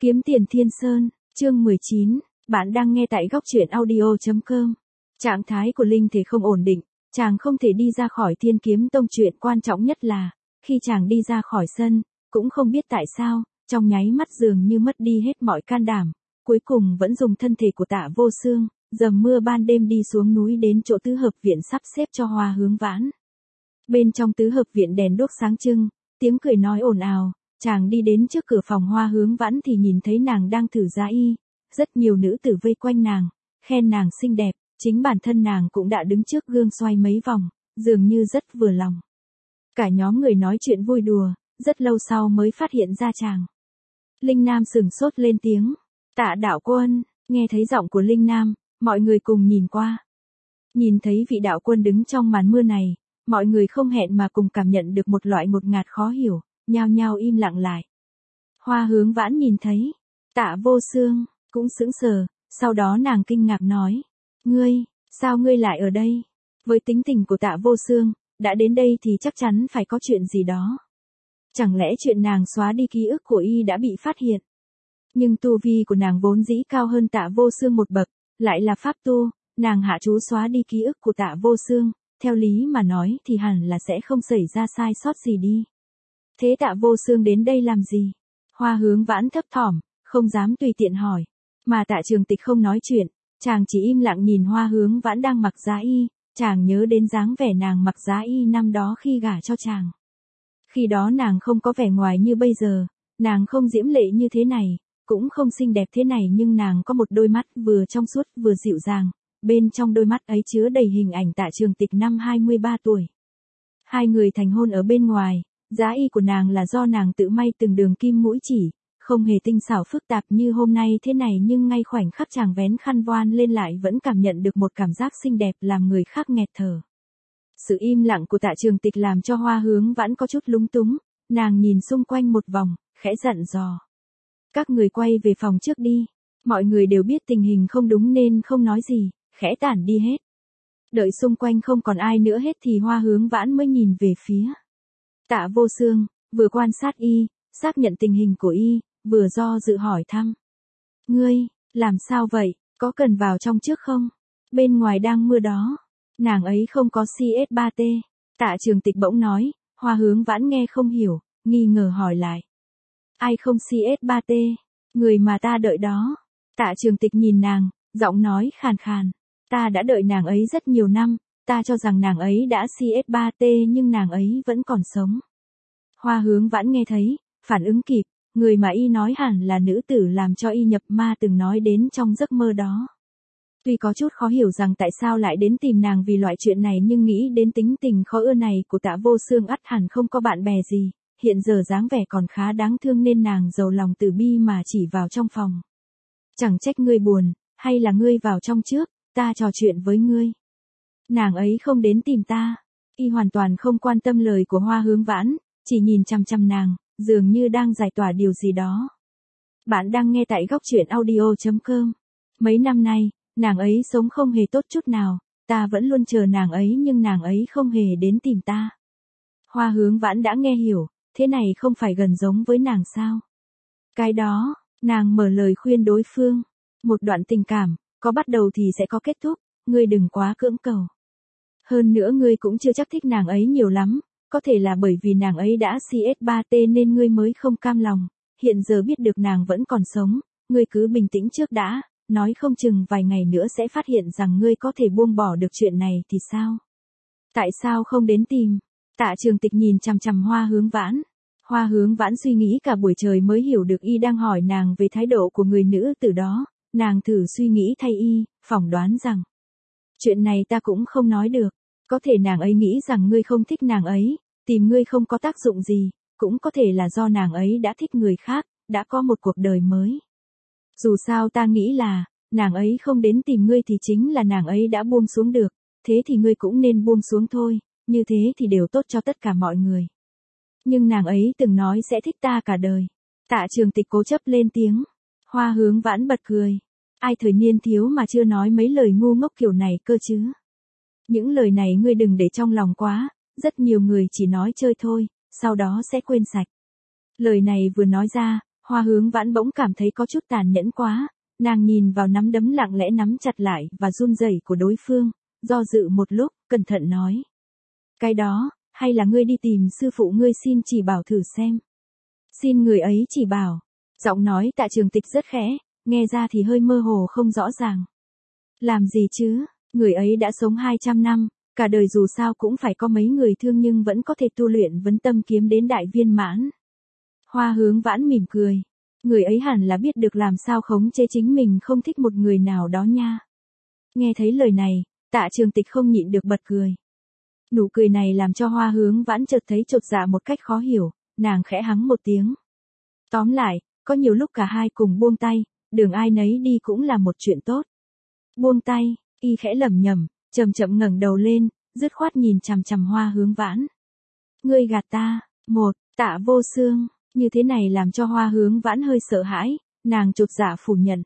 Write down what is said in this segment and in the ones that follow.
Kiếm tiền Thiên Sơn, chương 19, bạn đang nghe tại góc truyện audio.com. Trạng thái của Linh Thể không ổn định, chàng không thể đi ra khỏi Thiên Kiếm Tông. Chuyện quan trọng nhất là, khi chàng đi ra khỏi sân, cũng không biết tại sao, trong nháy mắt dường như mất đi hết mọi can đảm, cuối cùng vẫn dùng thân thể của Tạ Vô Xương, dầm mưa ban đêm đi xuống núi đến chỗ tứ hợp viện sắp xếp cho Hoa Hướng Vãn. Bên trong tứ hợp viện đèn đuốc sáng trưng, tiếng cười nói ồn ào. Chàng đi đến trước cửa phòng Hoa Hướng Vãn thì nhìn thấy nàng đang thử giá y, rất nhiều nữ tử vây quanh nàng, khen nàng xinh đẹp, chính bản thân nàng cũng đã đứng trước gương xoay mấy vòng, dường như rất vừa lòng. Cả nhóm người nói chuyện vui đùa, rất lâu sau mới phát hiện ra chàng. Linh Nam sửng sốt lên tiếng, Tạ đạo quân. Nghe thấy giọng của Linh Nam, mọi người cùng nhìn qua. Nhìn thấy vị đạo quân đứng trong màn mưa này, mọi người không hẹn mà cùng cảm nhận được một loại ngột ngạt khó hiểu. Nhao nhao im lặng lại. Hoa Hướng Vãn nhìn thấy, Tạ Vô Xương, cũng sững sờ, sau đó nàng kinh ngạc nói, sao ngươi lại ở đây? Với tính tình của Tạ Vô Xương, đã đến đây thì chắc chắn phải có chuyện gì đó. Chẳng lẽ chuyện nàng xóa đi ký ức của y đã bị phát hiện? Nhưng tu vi của nàng vốn dĩ cao hơn Tạ Vô Xương một bậc, lại là pháp tu, nàng hạ chú xóa đi ký ức của Tạ Vô Xương, theo lý mà nói thì hẳn là sẽ không xảy ra sai sót gì đi. Thế Tạ Vô Xương đến đây làm gì? Hoa Hướng Vãn thấp thỏm, không dám tùy tiện hỏi. Mà Tạ Trường Tịch không nói chuyện, chàng chỉ im lặng nhìn Hoa Hướng Vãn đang mặc giá y, chàng nhớ đến dáng vẻ nàng mặc giá y năm đó khi gả cho chàng. Khi đó nàng không có vẻ ngoài như bây giờ, nàng không diễm lệ như thế này, cũng không xinh đẹp thế này, nhưng nàng có một đôi mắt vừa trong suốt vừa dịu dàng, bên trong đôi mắt ấy chứa đầy hình ảnh Tạ Trường Tịch năm 23 tuổi. Hai người thành hôn ở bên ngoài. Giá y của nàng là do nàng tự may từng đường kim mũi chỉ, không hề tinh xảo phức tạp như hôm nay thế này, nhưng ngay khoảnh khắc chàng vén khăn voan lên lại vẫn cảm nhận được một cảm giác xinh đẹp làm người khác nghẹt thở. Sự im lặng của Tạ Trường Tịch làm cho Hoa Hướng Vãn có chút lúng túng, nàng nhìn xung quanh một vòng, khẽ dặn dò. Các người quay về phòng trước đi, mọi người đều biết tình hình không đúng nên không nói gì, khẽ tản đi hết. Đợi xung quanh không còn ai nữa hết thì Hoa Hướng Vãn mới nhìn về phía Tạ Vô Xương, vừa quan sát y, xác nhận tình hình của y, vừa do dự hỏi thăm. Ngươi, làm sao vậy, có cần vào trong trước không? Bên ngoài đang mưa đó. Nàng ấy không có CS3T. Tạ Trường Tịch bỗng nói, Hoa Hướng Vãn nghe không hiểu, nghi ngờ hỏi lại. Ai không CS3T? Người mà ta đợi đó. Tạ Trường Tịch nhìn nàng, giọng nói khàn khàn. Ta đã đợi nàng ấy rất nhiều năm. Ta cho rằng nàng ấy đã CS3T nhưng nàng ấy vẫn còn sống. Hoa Hướng Vãn nghe thấy, phản ứng kịp, người mà y nói hẳn là nữ tử làm cho y nhập ma từng nói đến trong giấc mơ đó. Tuy có chút khó hiểu rằng tại sao lại đến tìm nàng vì loại chuyện này, nhưng nghĩ đến tính tình khó ưa này của Tạ Vô Xương ắt hẳn không có bạn bè gì, hiện giờ dáng vẻ còn khá đáng thương nên nàng giàu lòng từ bi mà chỉ vào trong phòng. Chẳng trách ngươi buồn, hay là ngươi vào trong trước, ta trò chuyện với ngươi. Nàng ấy không đến tìm ta. Y hoàn toàn không quan tâm lời của Hoa Hướng Vãn, chỉ nhìn chằm chằm nàng, dường như đang giải tỏa điều gì đó. Bạn đang nghe tại góc truyện audio.com. Mấy năm nay, nàng ấy sống không hề tốt chút nào, ta vẫn luôn chờ nàng ấy nhưng nàng ấy không hề đến tìm ta. Hoa Hướng Vãn đã nghe hiểu, thế này không phải gần giống với nàng sao? Cái đó, nàng mở lời khuyên đối phương. Một đoạn tình cảm, có bắt đầu thì sẽ có kết thúc, ngươi đừng quá cưỡng cầu. Hơn nữa ngươi cũng chưa chắc thích nàng ấy nhiều lắm, có thể là bởi vì nàng ấy đã CS3T nên ngươi mới không cam lòng, hiện giờ biết được nàng vẫn còn sống, ngươi cứ bình tĩnh trước đã, nói không chừng vài ngày nữa sẽ phát hiện rằng ngươi có thể buông bỏ được chuyện này thì sao? Tại sao không đến tìm? Tạ Trường Tịch nhìn chằm chằm Hoa Hướng Vãn. Hoa Hướng Vãn suy nghĩ cả buổi trời mới hiểu được y đang hỏi nàng về thái độ của người nữ tử đó, nàng thử suy nghĩ thay y, phỏng đoán rằng chuyện này ta cũng không nói được. Có thể nàng ấy nghĩ rằng ngươi không thích nàng ấy, tìm ngươi không có tác dụng gì, cũng có thể là do nàng ấy đã thích người khác, đã có một cuộc đời mới. Dù sao ta nghĩ là, nàng ấy không đến tìm ngươi thì chính là nàng ấy đã buông xuống được, thế thì ngươi cũng nên buông xuống thôi, như thế thì đều tốt cho tất cả mọi người. Nhưng nàng ấy từng nói sẽ thích ta cả đời. Tạ Trường Tịch cố chấp lên tiếng. Hoa Hướng Vãn bật cười. Ai thời niên thiếu mà chưa nói mấy lời ngu ngốc kiểu này cơ chứ? Những lời này ngươi đừng để trong lòng quá, rất nhiều người chỉ nói chơi thôi, sau đó sẽ quên sạch. Lời này vừa nói ra, Hoa Hướng Vãn bỗng cảm thấy có chút tàn nhẫn quá, nàng nhìn vào nắm đấm lặng lẽ nắm chặt lại và run rẩy của đối phương, do dự một lúc, cẩn thận nói. Cái đó, hay là ngươi đi tìm sư phụ ngươi xin chỉ bảo thử xem. Xin người ấy chỉ bảo. Giọng nói Tạ Trường Tịch rất khẽ, nghe ra thì hơi mơ hồ không rõ ràng. Làm gì chứ, người ấy đã sống 200 năm, cả đời dù sao cũng phải có mấy người thương nhưng vẫn có thể tu luyện vấn tâm kiếm đến đại viên mãn. Hoa Hướng Vãn mỉm cười. Người ấy hẳn là biết được làm sao khống chế chính mình không thích một người nào đó nha. Nghe thấy lời này, Tạ Trường Tịch không nhịn được bật cười. Nụ cười này làm cho Hoa Hướng Vãn chợt thấy chột dạ một cách khó hiểu, nàng khẽ hắng một tiếng. Tóm lại, có nhiều lúc cả hai cùng buông tay, đường ai nấy đi cũng là một chuyện tốt. Buông tay, y khẽ lẩm nhẩm, chậm chậm ngẩng đầu lên, dứt khoát nhìn chằm chằm Hoa Hướng Vãn. Ngươi gạt ta, Tạ Vô Xương, như thế này làm cho Hoa Hướng Vãn hơi sợ hãi, nàng chột dạ phủ nhận.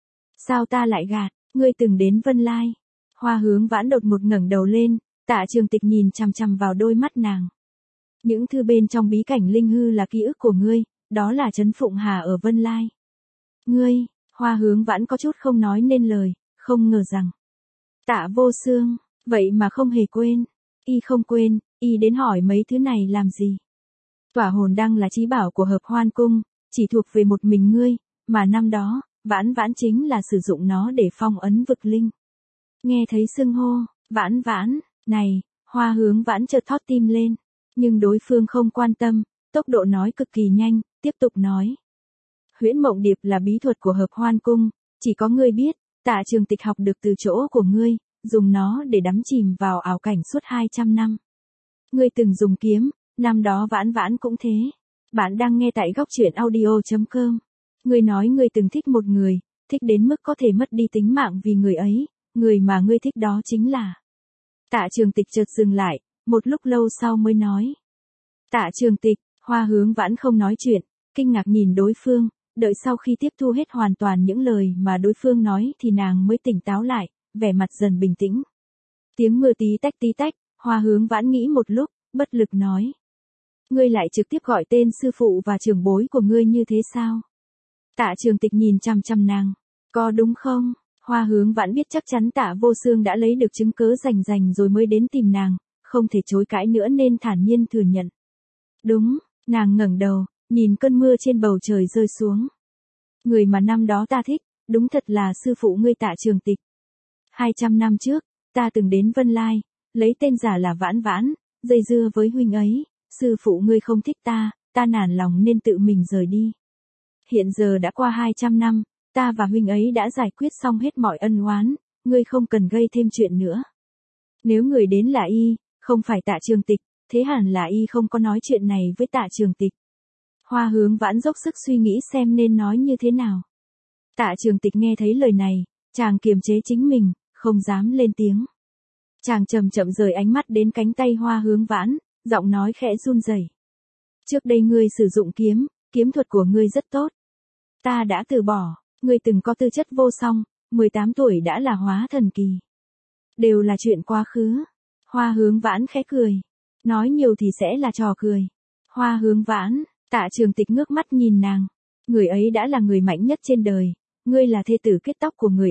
Sao ta lại gạt, ngươi từng đến Vân Lai. Hoa Hướng Vãn đột ngột ngẩng đầu lên, Tạ Trường Tịch nhìn chằm chằm vào đôi mắt nàng. Những thư bên trong bí cảnh linh hư là ký ức của ngươi, đó là Trấn Phụng Hà ở Vân Lai. Ngươi, Hoa Hướng Vãn có chút không nói nên lời, không ngờ rằng. Tạ Vô Xương, vậy mà không hề quên. Y không quên, y đến hỏi mấy thứ này làm gì. Tỏa hồn đăng là chí bảo của Hợp Hoan Cung, chỉ thuộc về một mình ngươi, mà năm đó, Vãn Vãn chính là sử dụng nó để phong ấn vực linh. Nghe thấy xưng hô, Vãn Vãn, này, Hoa Hướng Vãn chợt thót tim lên, nhưng đối phương không quan tâm, tốc độ nói cực kỳ nhanh, tiếp tục nói. Huyễn Mộng Điệp là bí thuật của Hợp Hoan Cung, chỉ có ngươi biết, Tạ Trường Tịch học được từ chỗ của ngươi, dùng nó để đắm chìm vào ảo cảnh suốt 200 năm. Ngươi từng dùng kiếm, năm đó Vãn Vãn cũng thế. Bạn đang nghe tại góc truyện audio.com. Ngươi nói ngươi từng thích một người, thích đến mức có thể mất đi tính mạng vì người ấy, người mà ngươi thích đó chính là. Tạ Trường Tịch chợt dừng lại, một lúc lâu sau mới nói. Tạ Trường Tịch, Hoa Hướng Vãn không nói chuyện, kinh ngạc nhìn đối phương, đợi sau khi tiếp thu hết hoàn toàn những lời mà đối phương nói thì nàng mới tỉnh táo lại, vẻ mặt dần bình tĩnh. Tiếng mưa tí tách, Hoa Hướng Vãn nghĩ một lúc, bất lực nói. Ngươi lại trực tiếp gọi tên sư phụ và trưởng bối của ngươi như thế sao? Tạ Trường Tịch nhìn chằm chằm nàng. Có đúng không? Hoa Hướng Vãn biết chắc chắn Tạ Vô Xương đã lấy được chứng cớ rành rồi mới đến tìm nàng, không thể chối cãi nữa nên thản nhiên thừa nhận. Đúng, nàng ngẩng đầu, nhìn cơn mưa trên bầu trời rơi xuống. Người mà năm đó ta thích, đúng thật là sư phụ ngươi Tạ Trường Tịch. 200 năm trước, ta từng đến Vân Lai, lấy tên giả là Vãn Vãn, dây dưa với huynh ấy, sư phụ ngươi không thích ta nản lòng nên tự mình rời đi. Hiện giờ đã qua 200 năm, ta và huynh ấy đã giải quyết xong hết mọi ân oán, ngươi không cần gây thêm chuyện nữa. Nếu người đến là y, không phải Tạ Trường Tịch, thế hẳn là y không có nói chuyện này với Tạ Trường Tịch. Hoa Hướng Vãn dốc sức suy nghĩ xem nên nói như thế nào. Tạ Trường Tịch nghe thấy lời này, chàng kiềm chế chính mình, không dám lên tiếng. Chàng chậm chậm rời ánh mắt đến cánh tay Hoa Hướng Vãn, giọng nói khẽ run rẩy. Trước đây ngươi sử dụng kiếm thuật của ngươi rất tốt. Ta đã từ bỏ, ngươi từng có tư chất vô song, 18 tuổi đã là hóa thần kỳ. Đều là chuyện quá khứ. Hoa Hướng Vãn khẽ cười. Nói nhiều thì sẽ là trò cười. Hoa Hướng Vãn, Tạ Trường Tịch ngước mắt nhìn nàng. Người ấy đã là người mạnh nhất trên đời. Ngươi là thê tử kết tóc của người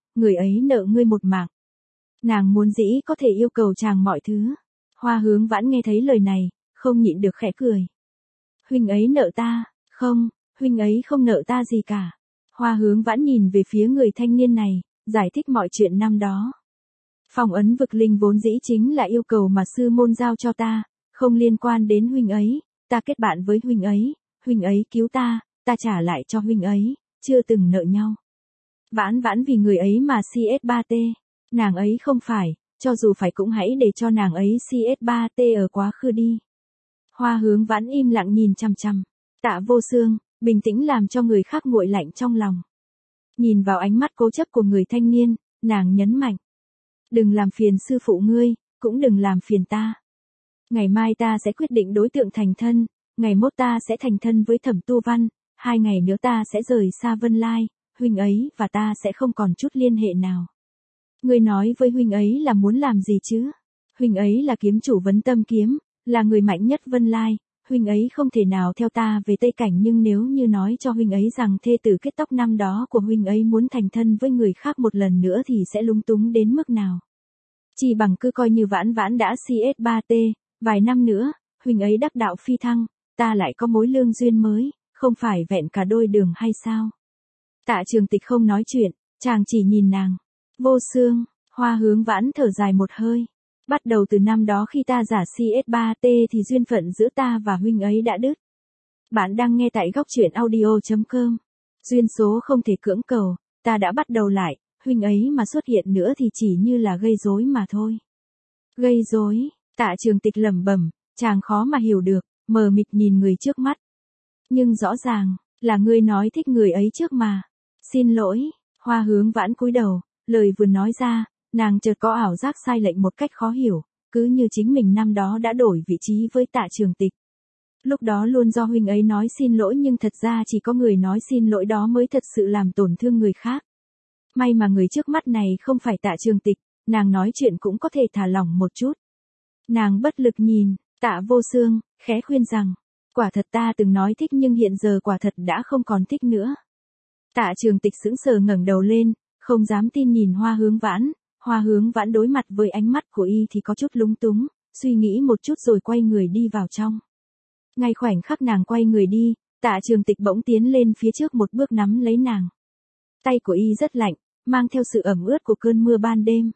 ấy nợ ngươi một mạng. Nàng muốn dĩ có thể yêu cầu chàng mọi thứ. Hoa Hướng Vãn nghe thấy lời này, không nhịn được khẽ cười. Huynh ấy nợ ta, không, huynh ấy không nợ ta gì cả. Hoa Hướng Vãn nhìn về phía người thanh niên này, giải thích mọi chuyện năm đó. Phong ấn vực linh vốn dĩ chính là yêu cầu mà sư môn giao cho ta, không liên quan đến huynh ấy, ta kết bạn với huynh ấy cứu ta trả lại cho huynh ấy, chưa từng nợ nhau. Vãn Vãn vì người ấy mà CS3T, nàng ấy không phải, cho dù phải cũng hãy để cho nàng ấy CS3T ở quá khứ đi. Hoa Hướng Vãn im lặng nhìn chằm chằm. Tạ Vô Xương, bình tĩnh làm cho người khác nguội lạnh trong lòng. Nhìn vào ánh mắt cố chấp của người thanh niên, nàng nhấn mạnh. Đừng làm phiền sư phụ ngươi, cũng đừng làm phiền ta. Ngày mai ta sẽ quyết định đối tượng thành thân, ngày mốt ta sẽ thành thân với Thẩm Tu Văn, 2 ngày nữa ta sẽ rời xa Vân Lai, huynh ấy và ta sẽ không còn chút liên hệ nào. Ngươi nói với huynh ấy là muốn làm gì chứ? Huynh ấy là kiếm chủ vấn tâm kiếm, là người mạnh nhất Vân Lai, huynh ấy không thể nào theo ta về Tây Cảnh, nhưng nếu như nói cho huynh ấy rằng thê tử kết tóc năm đó của huynh ấy muốn thành thân với người khác một lần nữa thì sẽ lúng túng đến mức nào. Chỉ bằng cứ coi như Vãn Vãn đã CS3T, vài năm nữa, huynh ấy đắc đạo phi thăng, ta lại có mối lương duyên mới, không phải vẹn cả đôi đường hay sao? Tạ Trường Tịch không nói chuyện, chàng chỉ nhìn nàng. Vô Xương, Hoa Hướng Vãn thở dài một hơi. Bắt đầu từ năm đó khi ta giả CS3T thì duyên phận giữa ta và huynh ấy đã đứt. Bạn đang nghe tại góc truyện audio.com. Duyên số không thể cưỡng cầu, ta đã bắt đầu lại, huynh ấy mà xuất hiện nữa thì chỉ như là gây rối mà thôi. Gây rối, Tạ Trường Tịch lẩm bẩm, chàng khó mà hiểu được, mờ mịt nhìn người trước mắt. Nhưng rõ ràng, là ngươi nói thích người ấy trước mà. Xin lỗi, Hoa Hướng Vãn cúi đầu, lời vừa nói ra, nàng chợt có ảo giác sai lệch một cách khó hiểu, cứ như chính mình năm đó đã đổi vị trí với Tạ Trường Tịch. Lúc đó luôn do huynh ấy nói xin lỗi, nhưng thật ra chỉ có người nói xin lỗi đó mới thật sự làm tổn thương người khác. May mà người trước mắt này không phải Tạ Trường Tịch, nàng nói chuyện cũng có thể thả lỏng một chút. Nàng bất lực nhìn, Tạ Vô Xương, khẽ khuyên rằng, quả thật ta từng nói thích nhưng hiện giờ quả thật đã không còn thích nữa. Tạ Trường Tịch sững sờ ngẩng đầu lên, không dám tin nhìn Hoa Hướng Vãn. Hoa Hướng Vãn đối mặt với ánh mắt của y thì có chút lúng túng, suy nghĩ một chút rồi quay người đi vào trong. Ngay khoảnh khắc nàng quay người đi, Tạ Trường Tịch bỗng tiến lên phía trước một bước nắm lấy nàng. Tay của y rất lạnh, mang theo sự ẩm ướt của cơn mưa ban đêm.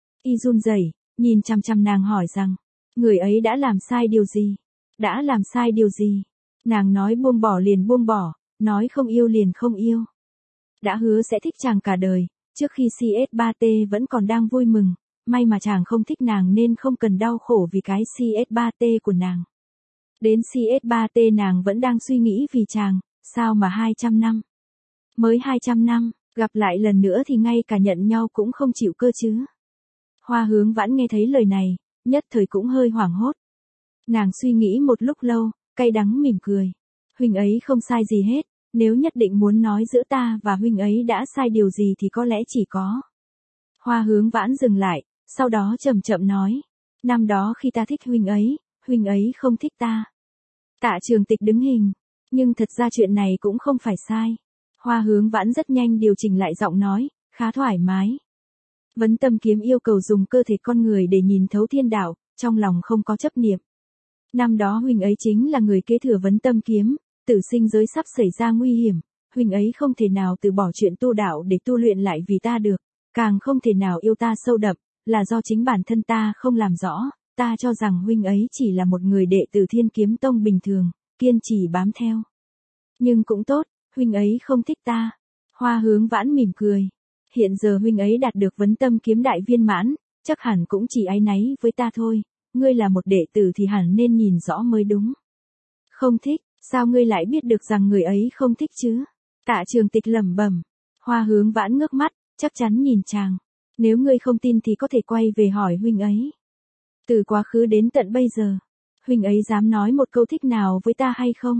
Y run rẩy, nhìn chằm chằm nàng hỏi rằng, người ấy đã làm sai điều gì? Đã làm sai điều gì? Nàng nói buông bỏ liền buông bỏ, nói không yêu liền không yêu. Đã hứa sẽ thích chàng cả đời, trước khi CS3T vẫn còn đang vui mừng, may mà chàng không thích nàng nên không cần đau khổ vì cái CS3T của nàng. Đến CS3T nàng vẫn đang suy nghĩ vì chàng, sao mà 200 năm? Mới 200 năm, gặp lại lần nữa thì ngay cả nhận nhau cũng không chịu cơ chứ. Hoa Hướng Vãn nghe thấy lời này, nhất thời cũng hơi hoảng hốt. Nàng suy nghĩ một lúc lâu, cay đắng mỉm cười. Huynh ấy không sai gì hết, nếu nhất định muốn nói giữa ta và huynh ấy đã sai điều gì thì có lẽ chỉ có. Hoa Hướng Vãn dừng lại, sau đó chậm chậm nói, năm đó khi ta thích huynh ấy không thích ta. Tạ Trường Tịch đứng hình, nhưng thật ra chuyện này cũng không phải sai. Hoa Hướng Vãn rất nhanh điều chỉnh lại giọng nói, khá thoải mái. Vấn Tâm Kiếm yêu cầu dùng cơ thể con người để nhìn thấu thiên đạo, trong lòng không có chấp niệm. Năm đó huynh ấy chính là người kế thừa Vấn Tâm Kiếm, tử sinh giới sắp xảy ra nguy hiểm, huynh ấy không thể nào từ bỏ chuyện tu đạo để tu luyện lại vì ta được, càng không thể nào yêu ta sâu đậm, là do chính bản thân ta không làm rõ, ta cho rằng huynh ấy chỉ là một người đệ tử Thiên Kiếm Tông bình thường, kiên trì bám theo. Nhưng cũng tốt, huynh ấy không thích ta. Hoa Hướng Vãn mỉm cười. Hiện giờ huynh ấy đạt được Vấn Tâm Kiếm đại viên mãn, chắc hẳn cũng chỉ áy náy với ta thôi, ngươi là một đệ tử thì hẳn nên nhìn rõ mới đúng. Không thích, sao ngươi lại biết được rằng người ấy không thích chứ? Tạ Trường Tịch lẩm bẩm. Hoa Hướng Vãn ngước mắt, chắc chắn nhìn chàng. Nếu ngươi không tin thì có thể quay về hỏi huynh ấy. Từ quá khứ đến tận bây giờ, huynh ấy dám nói một câu thích nào với ta hay không?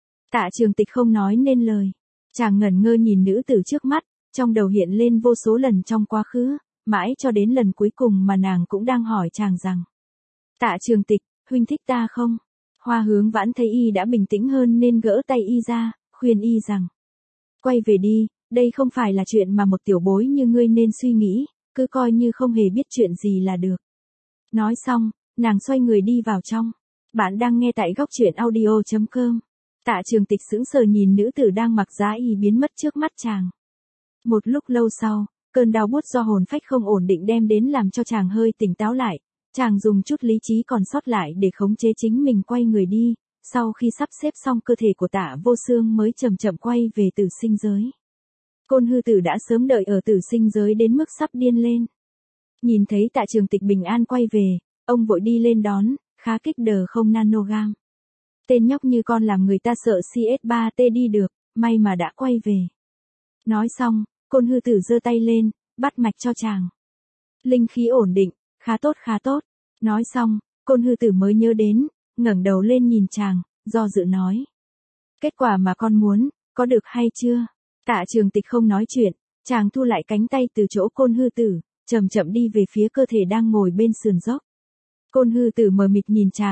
Tạ Trường Tịch không nói nên lời. Chàng ngẩn ngơ nhìn nữ tử trước mắt, trong đầu hiện lên vô số lần trong quá khứ, mãi cho đến lần cuối cùng mà nàng cũng đang hỏi chàng rằng. Tạ Trường Tịch, huynh thích ta không? Hoa Hướng Vãn thấy y đã bình tĩnh hơn nên gỡ tay y ra, khuyên y rằng. Quay về đi, đây không phải là chuyện mà một tiểu bối như ngươi nên suy nghĩ, cứ coi như không hề biết chuyện gì là được. Nói xong, nàng xoay người đi vào trong. Bạn đang nghe tại góc truyện audio.com. Tạ Trường Tịch sững sờ nhìn nữ tử đang mặc giá y biến mất trước mắt chàng. Một lúc lâu sau, cơn đau buốt do hồn phách không ổn định đem đến làm cho chàng hơi tỉnh táo lại. Chàng dùng chút lý trí còn sót lại để khống chế chính mình quay người đi, sau khi sắp xếp xong cơ thể của Tạ Vô Xương mới chậm chậm quay về tử sinh giới. Côn Hư Tử đã sớm đợi ở tử sinh giới đến mức sắp điên lên. Nhìn thấy Tạ Trường Tịch bình an quay về, ông vội đi lên đón, khá kích đờ không nanogam. Tên nhóc như con làm người ta sợ CS3T đi được, may mà đã quay về. Nói xong, Côn Hư Tử giơ tay lên, bắt mạch cho chàng. Linh khí ổn định, khá tốt khá tốt. Nói xong, Côn Hư Tử mới nhớ đến, ngẩng đầu lên nhìn chàng, do dự nói. Kết quả mà con muốn, có được hay chưa? Tạ Trường Tịch không nói chuyện, chàng thu lại cánh tay từ chỗ Côn Hư Tử, chậm chậm đi về phía cơ thể đang ngồi bên sườn dốc. Côn Hư Tử mờ mịt nhìn chàng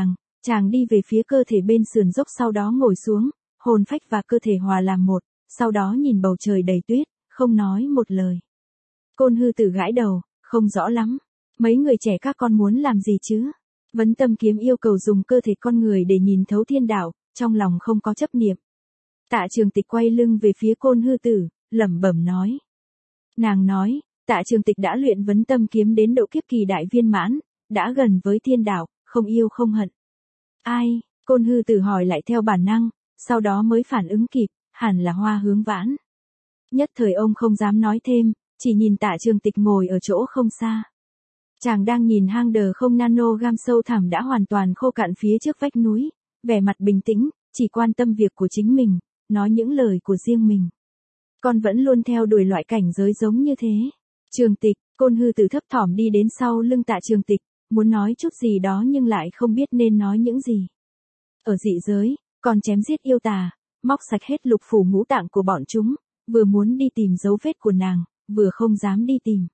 Chàng đi về phía cơ thể bên sườn dốc, sau đó ngồi xuống, hồn phách và cơ thể hòa làm một, sau đó nhìn bầu trời đầy tuyết, không nói một lời. Côn Hư Tử gãi đầu, không rõ lắm. Mấy người trẻ các con muốn làm gì chứ? Vấn Tâm Kiếm yêu cầu dùng cơ thể con người để nhìn thấu thiên đạo, trong lòng không có chấp niệm. Tạ Trường Tịch quay lưng về phía Côn Hư Tử, lẩm bẩm nói. Nàng nói, Tạ Trường Tịch đã luyện Vấn Tâm Kiếm đến độ kiếp kỳ đại viên mãn, đã gần với thiên đạo, không yêu không hận. Ai? Côn Hư Tử hỏi lại theo bản năng, sau đó mới phản ứng kịp, hẳn là Hoa Hướng Vãn. Nhất thời ông không dám nói thêm, chỉ nhìn Tạ Trường Tịch ngồi ở chỗ không xa. Chàng đang nhìn hang đờ không nanogam sâu thẳm đã hoàn toàn khô cạn phía trước vách núi, vẻ mặt bình tĩnh, chỉ quan tâm việc của chính mình, nói những lời của riêng mình. Con vẫn luôn theo đuổi loại cảnh giới giống như thế. Trường Tịch, Côn Hư Tử thấp thỏm đi đến sau lưng Tạ Trường Tịch, muốn nói chút gì đó nhưng lại không biết nên nói những gì. Ở dị giới, còn chém giết yêu tà, móc sạch hết lục phủ ngũ tạng của bọn chúng, vừa muốn đi tìm dấu vết của nàng, vừa không dám đi tìm.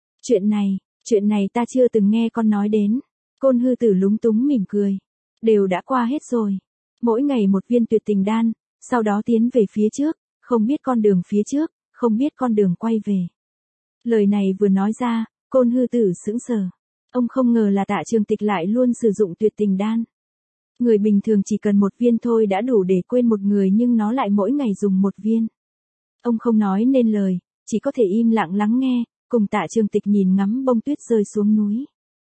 Chuyện này ta chưa từng nghe con nói đến. Côn Hư Tử lúng túng mỉm cười. Đều đã qua hết rồi. Mỗi ngày một viên tuyệt tình đan, sau đó tiến về phía trước, không biết con đường phía trước, không biết con đường quay về. Lời này vừa nói ra, Côn Hư Tử sững sờ. Ông không ngờ là Tạ Trường Tịch lại luôn sử dụng tuyệt tình đan. Người bình thường chỉ cần một viên thôi đã đủ để quên một người, nhưng nó lại mỗi ngày dùng một viên. Ông không nói nên lời, chỉ có thể im lặng lắng nghe, cùng Tạ Trường Tịch nhìn ngắm bông tuyết rơi xuống núi.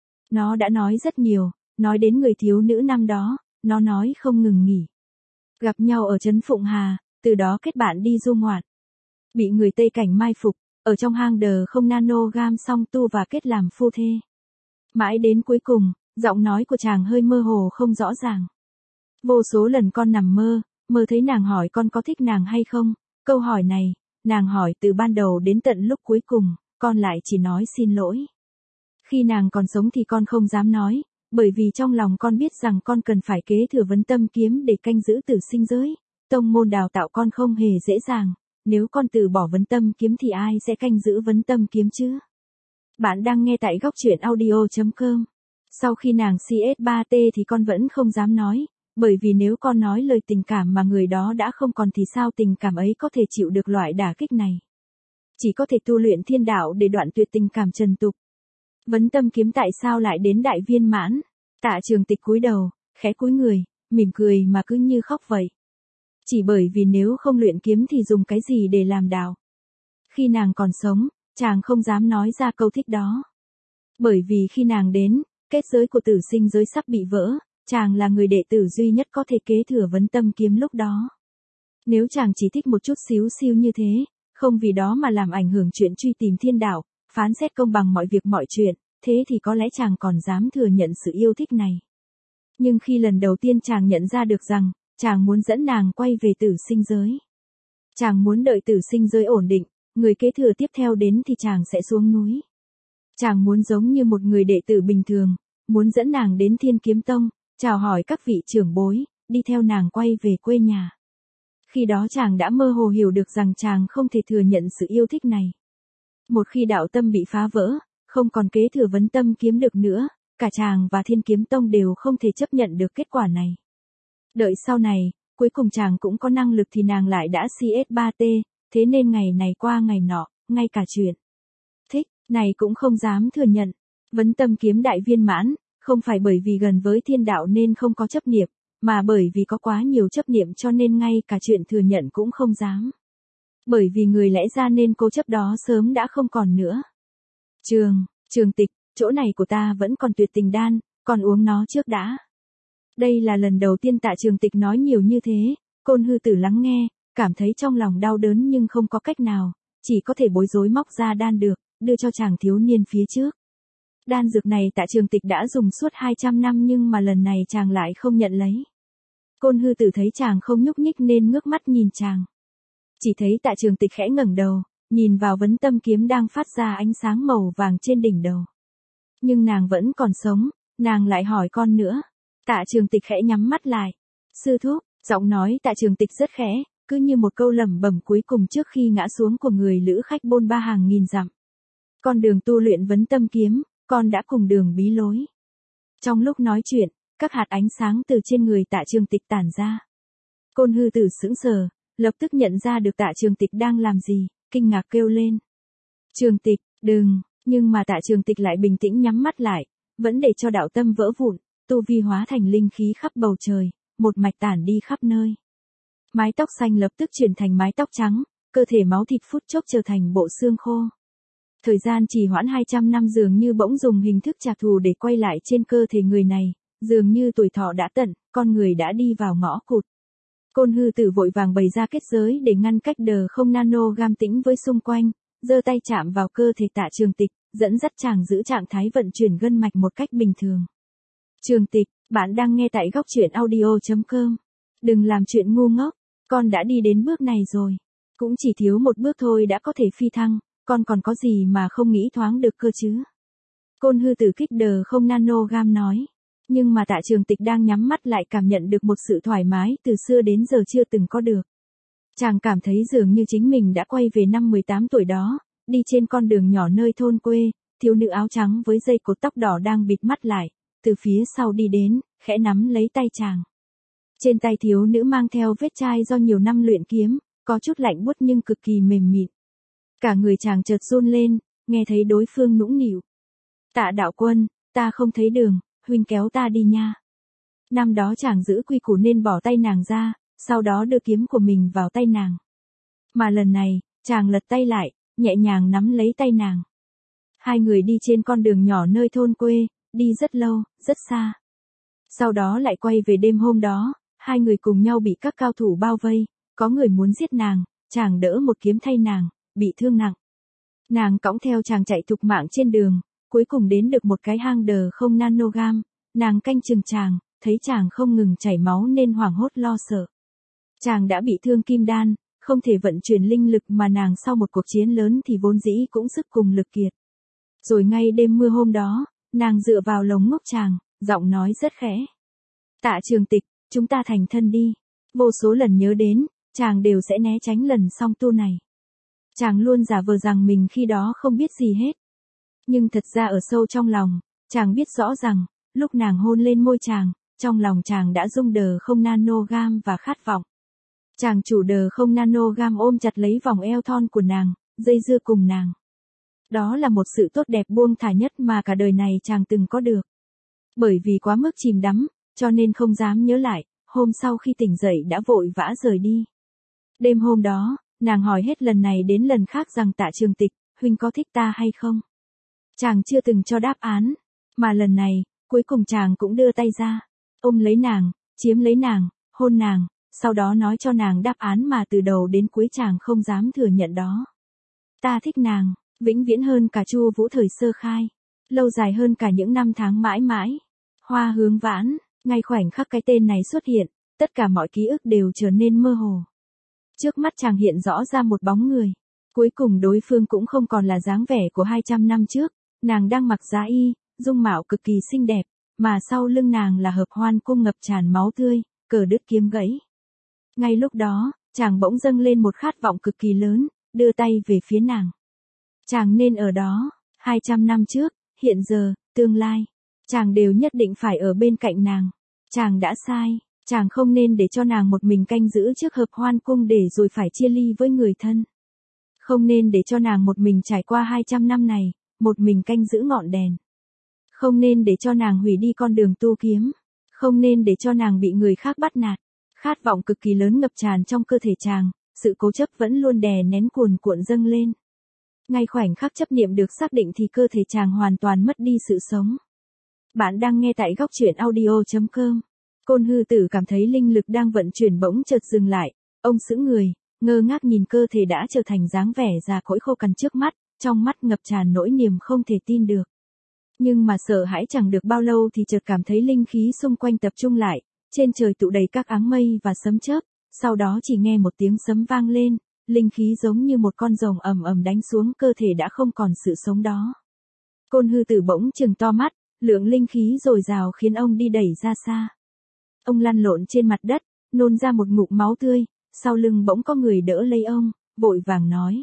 Nó đã nói rất nhiều, nói đến người thiếu nữ năm đó, nó nói không ngừng nghỉ. Gặp nhau ở trấn Phụng Hà, từ đó kết bạn đi du ngoạn. Bị người Tây Cảnh mai phục, ở trong hang đờ không nanogam song tu và kết làm phu thê. Mãi đến cuối cùng, giọng nói của chàng hơi mơ hồ không rõ ràng. Vô số lần con nằm mơ, mơ thấy nàng hỏi con có thích nàng hay không. Câu hỏi này, nàng hỏi từ ban đầu đến tận lúc cuối cùng, con lại chỉ nói xin lỗi. Khi nàng còn sống thì con không dám nói, bởi vì trong lòng con biết rằng con cần phải kế thừa Vấn Tâm Kiếm để canh giữ tử sinh giới. Tông môn đào tạo con không hề dễ dàng, nếu con từ bỏ Vấn Tâm Kiếm thì ai sẽ canh giữ Vấn Tâm Kiếm chứ? Bạn đang nghe tại góc truyện audio.com. Sau khi nàng CS3T thì con vẫn không dám nói, bởi vì nếu con nói lời tình cảm mà người đó đã không còn thì sao tình cảm ấy có thể chịu được loại đả kích này. Chỉ có thể tu luyện thiên đạo để đoạn tuyệt tình cảm trần tục. Vấn Tâm Kiếm tại sao lại đến đại viên mãn? Tạ Trường Tịch cúi đầu, khẽ cúi người, mỉm cười mà cứ như khóc vậy. Chỉ bởi vì nếu không luyện kiếm thì dùng cái gì để làm đạo? Khi nàng còn sống, chàng không dám nói ra câu thích đó. Bởi vì khi nàng đến, kết giới của tử sinh giới sắp bị vỡ, chàng là người đệ tử duy nhất có thể kế thừa Vấn Tâm Kiếm lúc đó. Nếu chàng chỉ thích một chút xíu xiu như thế, không vì đó mà làm ảnh hưởng chuyện truy tìm thiên đạo, phán xét công bằng mọi việc mọi chuyện, thế thì có lẽ chàng còn dám thừa nhận sự yêu thích này. Nhưng khi lần đầu tiên chàng nhận ra được rằng, chàng muốn dẫn nàng quay về tử sinh giới. Chàng muốn đợi tử sinh giới ổn định, người kế thừa tiếp theo đến thì chàng sẽ xuống núi. Chàng muốn giống như một người đệ tử bình thường, muốn dẫn nàng đến Thiên Kiếm Tông, chào hỏi các vị trưởng bối, đi theo nàng quay về quê nhà. Khi đó chàng đã mơ hồ hiểu được rằng chàng không thể thừa nhận sự yêu thích này. Một khi đạo tâm bị phá vỡ, không còn kế thừa Vấn Tâm Kiếm được nữa, cả chàng và Thiên Kiếm Tông đều không thể chấp nhận được kết quả này. Đợi sau này, cuối cùng chàng cũng có năng lực thì nàng lại đã CS3T, thế nên ngày này qua ngày nọ, ngay cả chuyện thích này cũng không dám thừa nhận. Vấn Tâm Kiếm đại viên mãn, không phải bởi vì gần với thiên đạo nên không có chấp niệm, mà bởi vì có quá nhiều chấp niệm cho nên ngay cả chuyện thừa nhận cũng không dám. Bởi vì người lẽ ra nên cố chấp đó sớm đã không còn nữa. Trường Tịch, chỗ này của ta vẫn còn tuyệt tình đan, còn uống nó trước đã. Đây là lần đầu tiên Tạ Trường Tịch nói nhiều như thế, Côn Hư Tử lắng nghe, cảm thấy trong lòng đau đớn nhưng không có cách nào, chỉ có thể bối rối móc ra đan dược, đưa cho chàng thiếu niên phía trước. Đan dược này Tạ Trường Tịch đã dùng suốt 200 năm nhưng mà lần này chàng lại không nhận lấy. Côn Hư Tử thấy chàng không nhúc nhích nên ngước mắt nhìn chàng. Chỉ thấy Tạ Trường Tịch khẽ ngẩng đầu, nhìn vào Vấn Tâm Kiếm đang phát ra ánh sáng màu vàng trên đỉnh đầu. Nhưng nàng vẫn còn sống, nàng lại hỏi con nữa. Tạ Trường Tịch khẽ nhắm mắt lại. Sư thúc, giọng nói Tạ Trường Tịch rất khẽ, cứ như một câu lẩm bẩm cuối cùng trước khi ngã xuống của người lữ khách bôn ba hàng nghìn dặm. Con đường tu luyện Vấn Tâm Kiếm, con đã cùng đường bí lối. Trong lúc nói chuyện, các hạt ánh sáng từ trên người Tạ Trường Tịch tản ra. Côn Hư Tử sững sờ, lập tức nhận ra được Tạ Trường Tịch đang làm gì, kinh ngạc kêu lên. Trường Tịch, đừng, nhưng mà Tạ Trường Tịch lại bình tĩnh nhắm mắt lại, vẫn để cho đạo tâm vỡ vụn, tu vi hóa thành linh khí khắp bầu trời, một mạch tản đi khắp nơi. Mái tóc xanh lập tức chuyển thành mái tóc trắng, cơ thể máu thịt phút chốc trở thành bộ xương khô. Thời gian trì hoãn 200 năm dường như bỗng dùng hình thức trả thù để quay lại trên cơ thể người này, dường như tuổi thọ đã tận, con người đã đi vào ngõ cụt. Côn Hư Tử vội vàng bày ra kết giới để ngăn cách đờ không nano gam tĩnh với xung quanh, giơ tay chạm vào cơ thể Tạ Trường Tịch, dẫn dắt chàng giữ trạng thái vận chuyển gân mạch một cách bình thường. Trường Tịch, bạn đang nghe tại góc truyện audio.com. Đừng làm chuyện ngu ngốc, con đã đi đến bước này rồi. Cũng chỉ thiếu một bước thôi đã có thể phi thăng, con còn có gì mà không nghĩ thoáng được cơ chứ. Côn Hư Tử kích đờ không nano gam nói. Nhưng mà Tạ Trường Tịch đang nhắm mắt lại cảm nhận được một sự thoải mái từ xưa đến giờ chưa từng có được. Chàng cảm thấy dường như chính mình đã quay về năm 18 tuổi đó, đi trên con đường nhỏ nơi thôn quê, thiếu nữ áo trắng với dây cột tóc đỏ đang bịt mắt lại, từ phía sau đi đến, khẽ nắm lấy tay chàng. Trên tay thiếu nữ mang theo vết chai do nhiều năm luyện kiếm, có chút lạnh buốt nhưng cực kỳ mềm mịn. Cả người chàng chợt run lên, nghe thấy đối phương nũng nịu. Tạ đạo quân, ta không thấy đường, huynh kéo ta đi nha. Năm đó chàng giữ quy củ nên bỏ tay nàng ra, sau đó đưa kiếm của mình vào tay nàng. Mà lần này, chàng lật tay lại, nhẹ nhàng nắm lấy tay nàng. Hai người đi trên con đường nhỏ nơi thôn quê, đi rất lâu, rất xa. Sau đó lại quay về đêm hôm đó, hai người cùng nhau bị các cao thủ bao vây, có người muốn giết nàng, chàng đỡ một kiếm thay nàng, bị thương nặng. Nàng cõng theo chàng chạy thục mạng trên đường, cuối cùng đến được một cái hang đờ không nanogam, nàng canh chừng chàng, thấy chàng không ngừng chảy máu nên hoảng hốt lo sợ. Chàng đã bị thương kim đan, không thể vận chuyển linh lực mà nàng sau một cuộc chiến lớn thì vốn dĩ cũng sức cùng lực kiệt. Rồi ngay đêm mưa hôm đó, nàng dựa vào lồng ngực chàng, giọng nói rất khẽ. Tạ Trường Tịch, chúng ta thành thân đi. Vô số lần nhớ đến, chàng đều sẽ né tránh lần song tu này. Chàng luôn giả vờ rằng mình khi đó không biết gì hết. Nhưng thật ra ở sâu trong lòng, chàng biết rõ rằng, lúc nàng hôn lên môi chàng, trong lòng chàng đã rung đờ không nanogam và khát vọng. Chàng chủ đờ không nanogam ôm chặt lấy vòng eo thon của nàng, dây dưa cùng nàng. Đó là một sự tốt đẹp buông thả nhất mà cả đời này chàng từng có được. Bởi vì quá mức chìm đắm, cho nên không dám nhớ lại, hôm sau khi tỉnh dậy đã vội vã rời đi. Đêm hôm đó, nàng hỏi hết lần này đến lần khác rằng Tạ Trường Tịch, huynh có thích ta hay không? Chàng chưa từng cho đáp án, mà lần này, cuối cùng chàng cũng đưa tay ra, ôm lấy nàng, chiếm lấy nàng, hôn nàng, sau đó nói cho nàng đáp án mà từ đầu đến cuối chàng không dám thừa nhận đó. Ta thích nàng, vĩnh viễn hơn cả Chu Vũ thời sơ khai, lâu dài hơn cả những năm tháng mãi mãi. Hoa Hướng Vãn, ngay khoảnh khắc cái tên này xuất hiện, tất cả mọi ký ức đều trở nên mơ hồ. Trước mắt chàng hiện rõ ra một bóng người, cuối cùng đối phương cũng không còn là dáng vẻ của 200 năm trước, nàng đang mặc giá y, dung mạo cực kỳ xinh đẹp, mà sau lưng nàng là Hợp Hoan cung ngập tràn máu tươi, cờ đứt kiếm gãy. Ngay lúc đó, chàng bỗng dâng lên một khát vọng cực kỳ lớn, đưa tay về phía nàng. Chàng nên ở đó, 200 năm trước, hiện giờ, tương lai, chàng đều nhất định phải ở bên cạnh nàng. Chàng đã sai, chàng không nên để cho nàng một mình canh giữ trước Hợp Hoan cung để rồi phải chia ly với người thân. Không nên để cho nàng một mình trải qua 200 năm này, một mình canh giữ ngọn đèn. Không nên để cho nàng hủy đi con đường tu kiếm. Không nên để cho nàng bị người khác bắt nạt. Khát vọng cực kỳ lớn ngập tràn trong cơ thể chàng, sự cố chấp vẫn luôn đè nén cuồn cuộn dâng lên. Ngay khoảnh khắc chấp niệm được xác định thì cơ thể chàng hoàn toàn mất đi sự sống. Bạn đang nghe tại góc truyện audio.com. Côn Hư Tử cảm thấy linh lực đang vận chuyển bỗng chợt dừng lại, ông sững người, ngơ ngác nhìn cơ thể đã trở thành dáng vẻ già cỗi khô cằn trước mắt, trong mắt ngập tràn nỗi niềm không thể tin được. Nhưng mà sợ hãi chẳng được bao lâu thì chợt cảm thấy linh khí xung quanh tập trung lại, trên trời tụ đầy các áng mây và sấm chớp, sau đó chỉ nghe một tiếng sấm vang lên, linh khí giống như một con rồng ầm ầm đánh xuống cơ thể đã không còn sự sống đó. Côn Hư Tử bỗng trừng to mắt, lượng linh khí dồi dào khiến ông đi đẩy ra xa. Ông lăn lộn trên mặt đất, nôn ra một ngụm máu tươi, sau lưng bỗng có người đỡ lấy ông, vội vàng nói.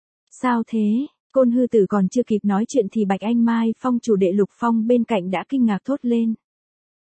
Sao thế? Côn Hư Tử còn chưa kịp nói chuyện thì Bạch Anh Mai Phong chủ đệ Lục Phong bên cạnh đã kinh ngạc thốt lên.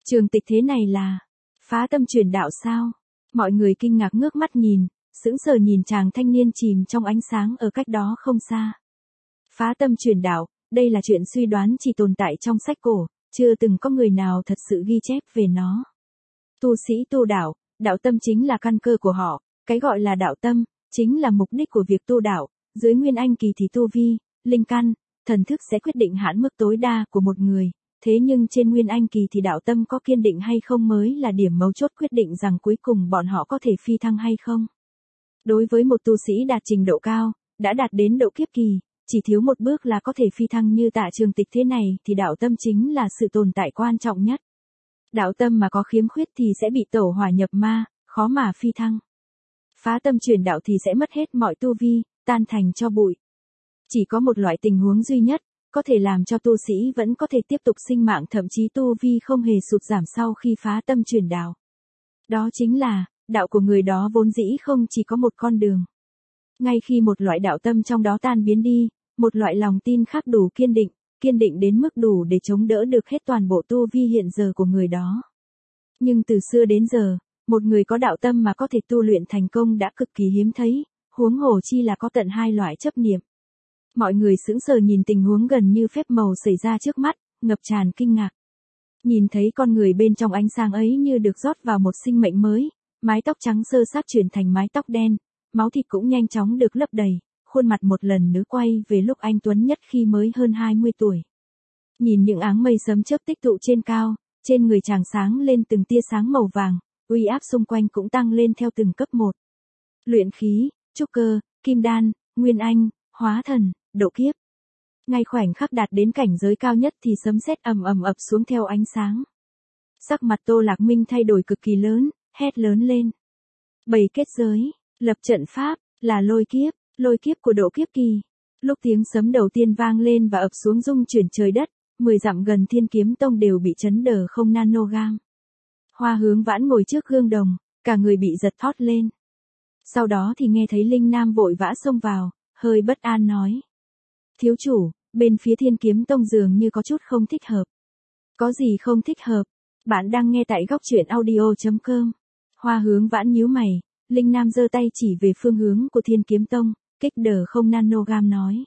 Trường tịch thế này là phá tâm truyền đạo sao? Mọi người kinh ngạc ngước mắt nhìn, sững sờ nhìn chàng thanh niên chìm trong ánh sáng ở cách đó không xa. Phá tâm truyền đạo, đây là chuyện suy đoán chỉ tồn tại trong sách cổ, chưa từng có người nào thật sự ghi chép về nó. Tu sĩ tu đạo, đạo tâm chính là căn cơ của họ, cái gọi là đạo tâm, chính là mục đích của việc tu đạo, dưới nguyên anh kỳ thì tu vi, linh căn, thần thức sẽ quyết định hạn mức tối đa của một người, thế nhưng trên nguyên anh kỳ thì đạo tâm có kiên định hay không mới là điểm mấu chốt quyết định rằng cuối cùng bọn họ có thể phi thăng hay không. Đối với một tu sĩ đạt trình độ cao, đã đạt đến độ kiếp kỳ, chỉ thiếu một bước là có thể phi thăng như Tạ Trường Tịch thế này thì đạo tâm chính là sự tồn tại quan trọng nhất. Đạo tâm mà có khiếm khuyết thì sẽ bị tẩu hỏa nhập ma, khó mà phi thăng. Phá tâm truyền đạo thì sẽ mất hết mọi tu vi, tan thành tro bụi. Chỉ có một loại tình huống duy nhất, có thể làm cho tu sĩ vẫn có thể tiếp tục sinh mạng thậm chí tu vi không hề sụt giảm sau khi phá tâm truyền đạo. Đó chính là, đạo của người đó vốn dĩ không chỉ có một con đường. Ngay khi một loại đạo tâm trong đó tan biến đi, một loại lòng tin khác đủ kiên định đến mức đủ để chống đỡ được hết toàn bộ tu vi hiện giờ của người đó. Nhưng từ xưa đến giờ, một người có đạo tâm mà có thể tu luyện thành công đã cực kỳ hiếm thấy, huống hồ chi là có tận hai loại chấp niệm. Mọi người sững sờ nhìn tình huống gần như phép màu xảy ra trước mắt, ngập tràn kinh ngạc. Nhìn thấy con người bên trong ánh sáng ấy như được rót vào một sinh mệnh mới, mái tóc trắng sơ sát chuyển thành mái tóc đen, máu thịt cũng nhanh chóng được lấp đầy, khuôn mặt một lần nữa quay về lúc anh tuấn nhất khi mới hơn 20 tuổi. Nhìn những áng mây sấm chớp tích tụ trên cao, trên người chàng sáng lên từng tia sáng màu vàng, uy áp xung quanh cũng tăng lên theo từng cấp một. Luyện khí, trúc cơ, kim đan, nguyên anh, hóa thần, độ kiếp. Ngay khoảnh khắc đạt đến cảnh giới cao nhất thì sấm sét ầm ầm ập xuống theo ánh sáng. Sắc mặt Tô Lạc Minh thay đổi cực kỳ lớn, hét lớn lên. Bày kết giới, lập trận pháp, là lôi kiếp của độ kiếp kỳ. Lúc tiếng sấm đầu tiên vang lên và ập xuống rung chuyển trời đất, 10 dặm gần Thiên Kiếm Tông đều bị chấn đờ không nanogram. Hoa Hướng Vãn ngồi trước gương đồng, cả người bị giật thót lên. Sau đó thì nghe thấy Linh Nam vội vã xông vào, hơi bất an nói. Thiếu chủ, bên phía Thiên Kiếm Tông dường như có chút không thích hợp. Có gì không thích hợp? Bạn đang nghe tại góc truyện audio.com. Hoa Hướng Vãn nhíu mày, Linh Nam giơ tay chỉ về phương hướng của Thiên Kiếm Tông, kích đờ không nanogram nói.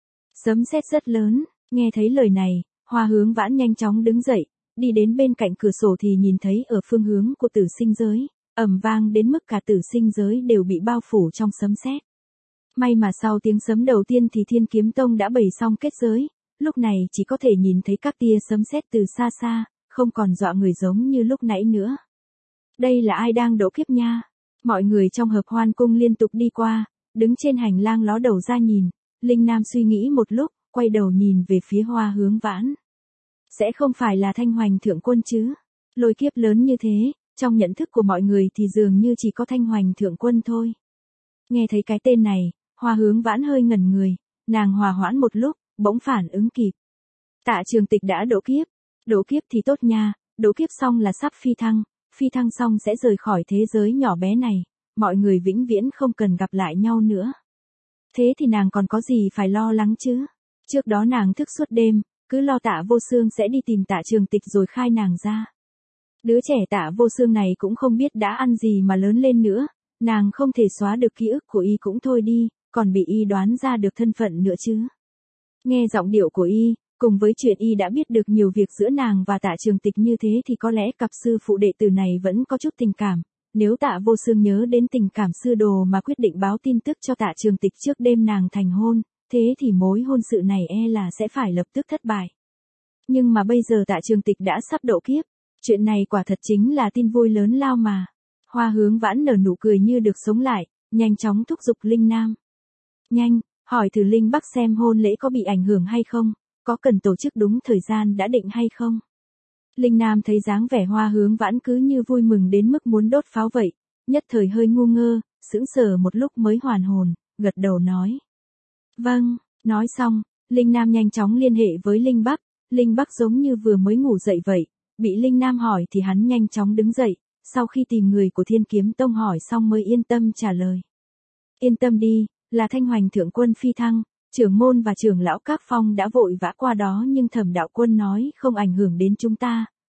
Sấm sét rất lớn, nghe thấy lời này, Hoa Hướng Vãn nhanh chóng đứng dậy, đi đến bên cạnh cửa sổ thì nhìn thấy ở phương hướng của Tử Sinh giới, ầm vang đến mức cả Tử Sinh giới đều bị bao phủ trong sấm sét. May mà sau tiếng sấm đầu tiên thì Thiên Kiếm Tông đã bày xong kết giới, lúc này chỉ có thể nhìn thấy các tia sấm sét từ xa xa, không còn dọa người giống như lúc nãy nữa. Đây là ai đang độ kiếp nha? Mọi người trong Hợp Hoan Cung liên tục đi qua, đứng trên hành lang ló đầu ra nhìn, Linh Nam suy nghĩ một lúc, quay đầu nhìn về phía Hoa Hướng Vãn. Sẽ không phải là Thanh Hoành Thượng Quân chứ? Lôi kiếp lớn như thế, trong nhận thức của mọi người thì dường như chỉ có Thanh Hoành Thượng Quân thôi. Nghe thấy cái tên này, Hoa Hướng Vãn hơi ngẩn người, nàng hòa hoãn một lúc, bỗng phản ứng kịp. Tạ Trường Tịch đã độ kiếp thì tốt nha, độ kiếp xong là sắp phi thăng xong sẽ rời khỏi thế giới nhỏ bé này, mọi người vĩnh viễn không cần gặp lại nhau nữa. Thế thì nàng còn có gì phải lo lắng chứ? Trước đó nàng thức suốt đêm, cứ lo Tạ Vô Xương sẽ đi tìm Tạ Trường Tịch rồi khai nàng ra. Đứa trẻ Tạ Vô Xương này cũng không biết đã ăn gì mà lớn lên nữa, nàng không thể xóa được ký ức của y cũng thôi đi, còn bị y đoán ra được thân phận nữa chứ. Nghe giọng điệu của y, cùng với chuyện y đã biết được nhiều việc giữa nàng và Tạ Trường Tịch như thế thì có lẽ cặp sư phụ đệ tử này vẫn có chút tình cảm. Nếu Tạ Vô Xương nhớ đến tình cảm sư đồ mà quyết định báo tin tức cho Tạ Trường Tịch trước đêm nàng thành hôn, thế thì mối hôn sự này là sẽ phải lập tức thất bại. Nhưng mà bây giờ Tạ Trường Tịch đã sắp độ kiếp, chuyện này quả thật chính là tin vui lớn lao mà. Hoa Hướng Vãn nở nụ cười như được sống lại, nhanh chóng thúc giục Linh Nam. Nhanh, hỏi thử Linh Bắc xem hôn lễ có bị ảnh hưởng hay không, có cần tổ chức đúng thời gian đã định hay không. Linh Nam thấy dáng vẻ Hoa Hướng Vãn cứ như vui mừng đến mức muốn đốt pháo vậy, nhất thời hơi ngu ngơ, sững sờ một lúc mới hoàn hồn, gật đầu nói. Vâng, nói xong, Linh Nam nhanh chóng liên hệ với Linh Bắc giống như vừa mới ngủ dậy vậy, bị Linh Nam hỏi thì hắn nhanh chóng đứng dậy, sau khi tìm người của Thiên Kiếm Tông hỏi xong mới yên tâm trả lời. Yên tâm đi, là Thanh Hoành Thượng Quân phi thăng, trưởng môn và trưởng lão các phong đã vội vã qua đó nhưng Thẩm đạo quân nói không ảnh hưởng đến chúng ta,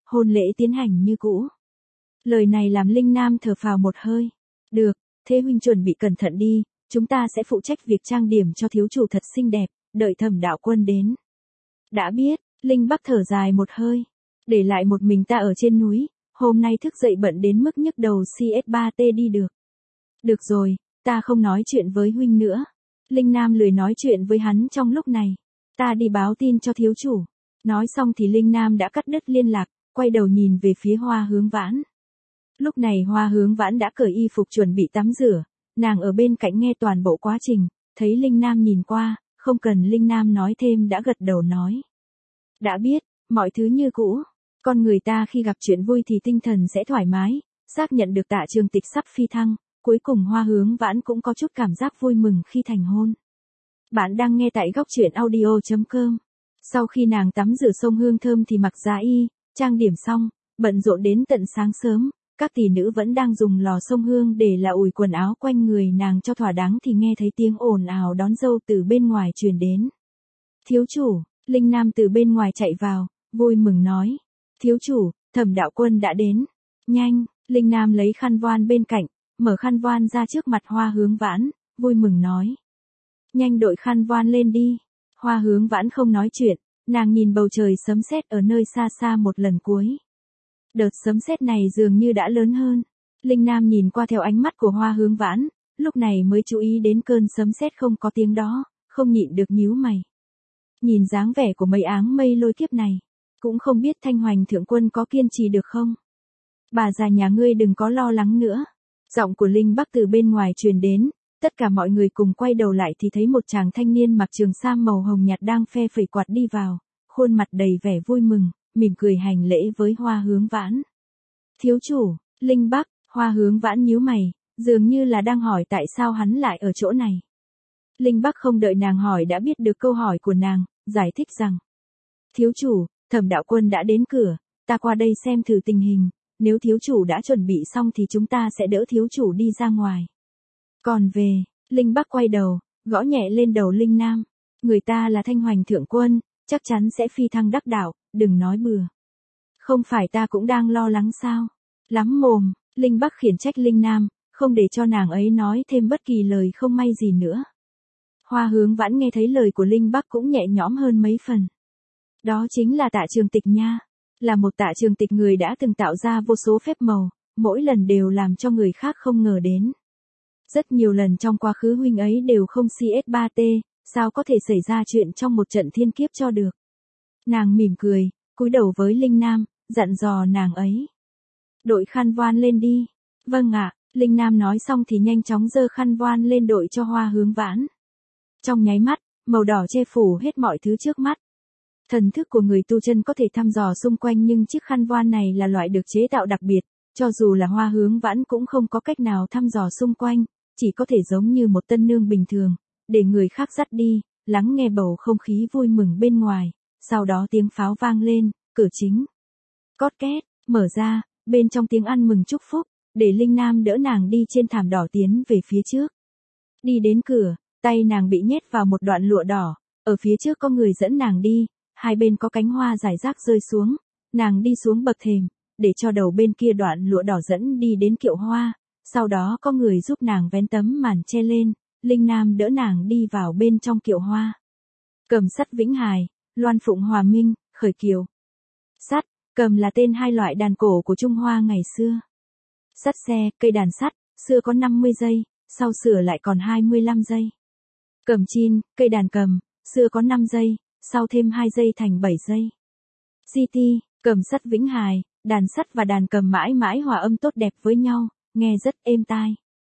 hôn lễ tiến hành như cũ. Lời này làm Linh Nam thở phào một hơi. Được, thế huynh chuẩn bị cẩn thận đi, chúng ta sẽ phụ trách việc trang điểm cho thiếu chủ thật xinh đẹp, đợi Thẩm Đạo Quân đến. Đã biết, Linh Bắc thở dài một hơi. Để lại một mình ta ở trên núi, hôm nay thức dậy bận đến mức nhức đầu CS3T đi được. Được rồi, ta không nói chuyện với huynh nữa. Linh Nam lười nói chuyện với hắn trong lúc này. Ta đi báo tin cho thiếu chủ. Nói xong thì Linh Nam đã cắt đứt liên lạc, quay đầu nhìn về phía Hoa Hướng Vãn. Lúc này Hoa Hướng Vãn đã cởi y phục chuẩn bị tắm rửa, nàng ở bên cạnh nghe toàn bộ quá trình, thấy Linh Nam nhìn qua, không cần Linh Nam nói thêm đã gật đầu nói. Đã biết, mọi thứ như cũ, con người ta khi gặp chuyện vui thì tinh thần sẽ thoải mái, xác nhận được Tạ Trường Tịch sắp phi thăng, cuối cùng Hoa Hướng Vãn cũng có chút cảm giác vui mừng khi thành hôn. Bạn đang nghe tại góc truyện audio.com. Sau khi nàng tắm rửa xông hương thơm thì mặc giá y, trang điểm xong, bận rộn đến tận sáng sớm, các tỷ nữ vẫn đang dùng lò xông hương để là ủi quần áo quanh người nàng cho thỏa đáng thì nghe thấy tiếng ồn ào đón dâu từ bên ngoài truyền đến. Thiếu chủ, Linh Nam từ bên ngoài chạy vào, vui mừng nói. Thiếu chủ, Thẩm Đạo Quân đã đến. Nhanh, Linh Nam lấy khăn voan bên cạnh, mở khăn voan ra trước mặt Hoa Hướng Vãn, vui mừng nói. Nhanh đội khăn voan lên đi. Hoa Hướng Vãn không nói chuyện, nàng nhìn bầu trời sấm sét ở nơi xa xa một lần cuối. Đợt sấm sét này dường như đã lớn hơn. Linh Nam nhìn qua theo ánh mắt của Hoa Hướng Vãn, lúc này mới chú ý đến cơn sấm sét không có tiếng đó, không nhịn được nhíu mày. Nhìn dáng vẻ của mấy áng mây lôi kiếp này, cũng không biết Thanh Hoành thượng quân có kiên trì được không. Bà già nhà ngươi đừng có lo lắng nữa. Giọng của Linh Bắc từ bên ngoài truyền đến, tất cả mọi người cùng quay đầu lại thì thấy một chàng thanh niên mặc trường sam màu hồng nhạt đang phe phẩy quạt đi vào, khuôn mặt đầy vẻ vui mừng, mỉm cười hành lễ với Hoa Hướng Vãn. Thiếu chủ, Linh Bắc, Hoa Hướng Vãn nhíu mày, dường như là đang hỏi tại sao hắn lại ở chỗ này. Linh Bắc không đợi nàng hỏi đã biết được câu hỏi của nàng, giải thích rằng. Thiếu chủ, Thẩm Đạo Quân đã đến cửa, ta qua đây xem thử tình hình, nếu thiếu chủ đã chuẩn bị xong thì chúng ta sẽ đỡ thiếu chủ đi ra ngoài. Còn về, Linh Bắc quay đầu, gõ nhẹ lên đầu Linh Nam. Người ta là Thanh Hoành thượng quân, chắc chắn sẽ phi thăng đắc đạo, đừng nói bừa. Không phải ta cũng đang lo lắng sao? Lắm mồm, Linh Bắc khiển trách Linh Nam, không để cho nàng ấy nói thêm bất kỳ lời không may gì nữa. Hoa Hướng Vãn nghe thấy lời của Linh Bắc cũng nhẹ nhõm hơn mấy phần. Đó chính là Tạ Trường Tịch nha. Là một Tạ Trường Tịch người đã từng tạo ra vô số phép màu, mỗi lần đều làm cho người khác không ngờ đến. Rất nhiều lần trong quá khứ huynh ấy đều không CS3T, sao có thể xảy ra chuyện trong một trận thiên kiếp cho được. Nàng mỉm cười, cúi đầu với Linh Nam, dặn dò nàng ấy. Đội khăn voan lên đi. Vâng ạ, Linh Nam nói xong thì nhanh chóng giơ khăn voan lên đội cho Hoa Hướng Vãn. Trong nháy mắt, màu đỏ che phủ hết mọi thứ trước mắt. Thần thức của người tu chân có thể thăm dò xung quanh nhưng chiếc khăn voan này là loại được chế tạo đặc biệt, cho dù là Hoa Hướng Vãn cũng không có cách nào thăm dò xung quanh, chỉ có thể giống như một tân nương bình thường, để người khác dắt đi, lắng nghe bầu không khí vui mừng bên ngoài, sau đó tiếng pháo vang lên, cửa chính. Cót két, mở ra, bên trong tiếng ăn mừng chúc phúc, để Linh Nam đỡ nàng đi trên thảm đỏ tiến về phía trước. Đi đến cửa, tay nàng bị nhét vào một đoạn lụa đỏ, ở phía trước có người dẫn nàng đi, hai bên có cánh hoa rải rác rơi xuống, nàng đi xuống bậc thềm, để cho đầu bên kia đoạn lụa đỏ dẫn đi đến kiệu hoa, sau đó có người giúp nàng vén tấm màn che lên, Linh Nam đỡ nàng đi vào bên trong kiệu hoa. Cầm sắt Vĩnh Hài, Loan Phụng Hòa Minh, khởi kiều. Sắt, cầm là tên hai loại đàn cổ của Trung Hoa ngày xưa. Sắt xe, cây đàn sắt, xưa có 50 giây, sau sửa lại còn 25 giây. Cầm chin, cây đàn cầm, xưa có 5 giây, sau thêm 2 giây thành 7 giây. GT, cầm sắt Vĩnh Hài, đàn sắt và đàn cầm mãi mãi hòa âm tốt đẹp với nhau, nghe rất êm tai.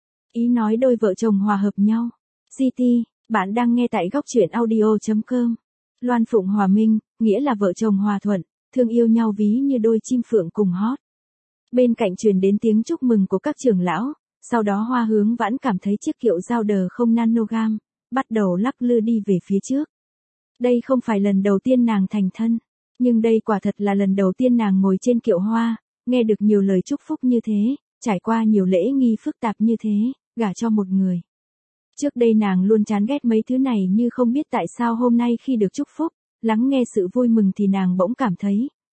Ý nói đôi vợ chồng hòa hợp nhau. GT, bạn đang nghe tại góc truyện audio.com. Loan Phụng Hòa Minh, nghĩa là vợ chồng hòa thuận, thương yêu nhau ví như đôi chim phượng cùng hót. Bên cạnh truyền đến tiếng chúc mừng của các trưởng lão, sau đó Hoa Hướng Vãn cảm thấy chiếc kiệu dao đờ không nanogam, bắt đầu lắc lư đi về phía trước. Đây không phải lần đầu tiên nàng thành thân, nhưng đây quả thật là lần đầu tiên nàng ngồi trên kiệu hoa, nghe được nhiều lời chúc phúc như thế, trải qua nhiều lễ nghi phức tạp như thế, gả cho một người. Trước đây nàng luôn chán ghét mấy thứ này như không biết tại sao hôm nay khi được chúc phúc, lắng nghe sự vui mừng thì nàng bỗng cảm thấy,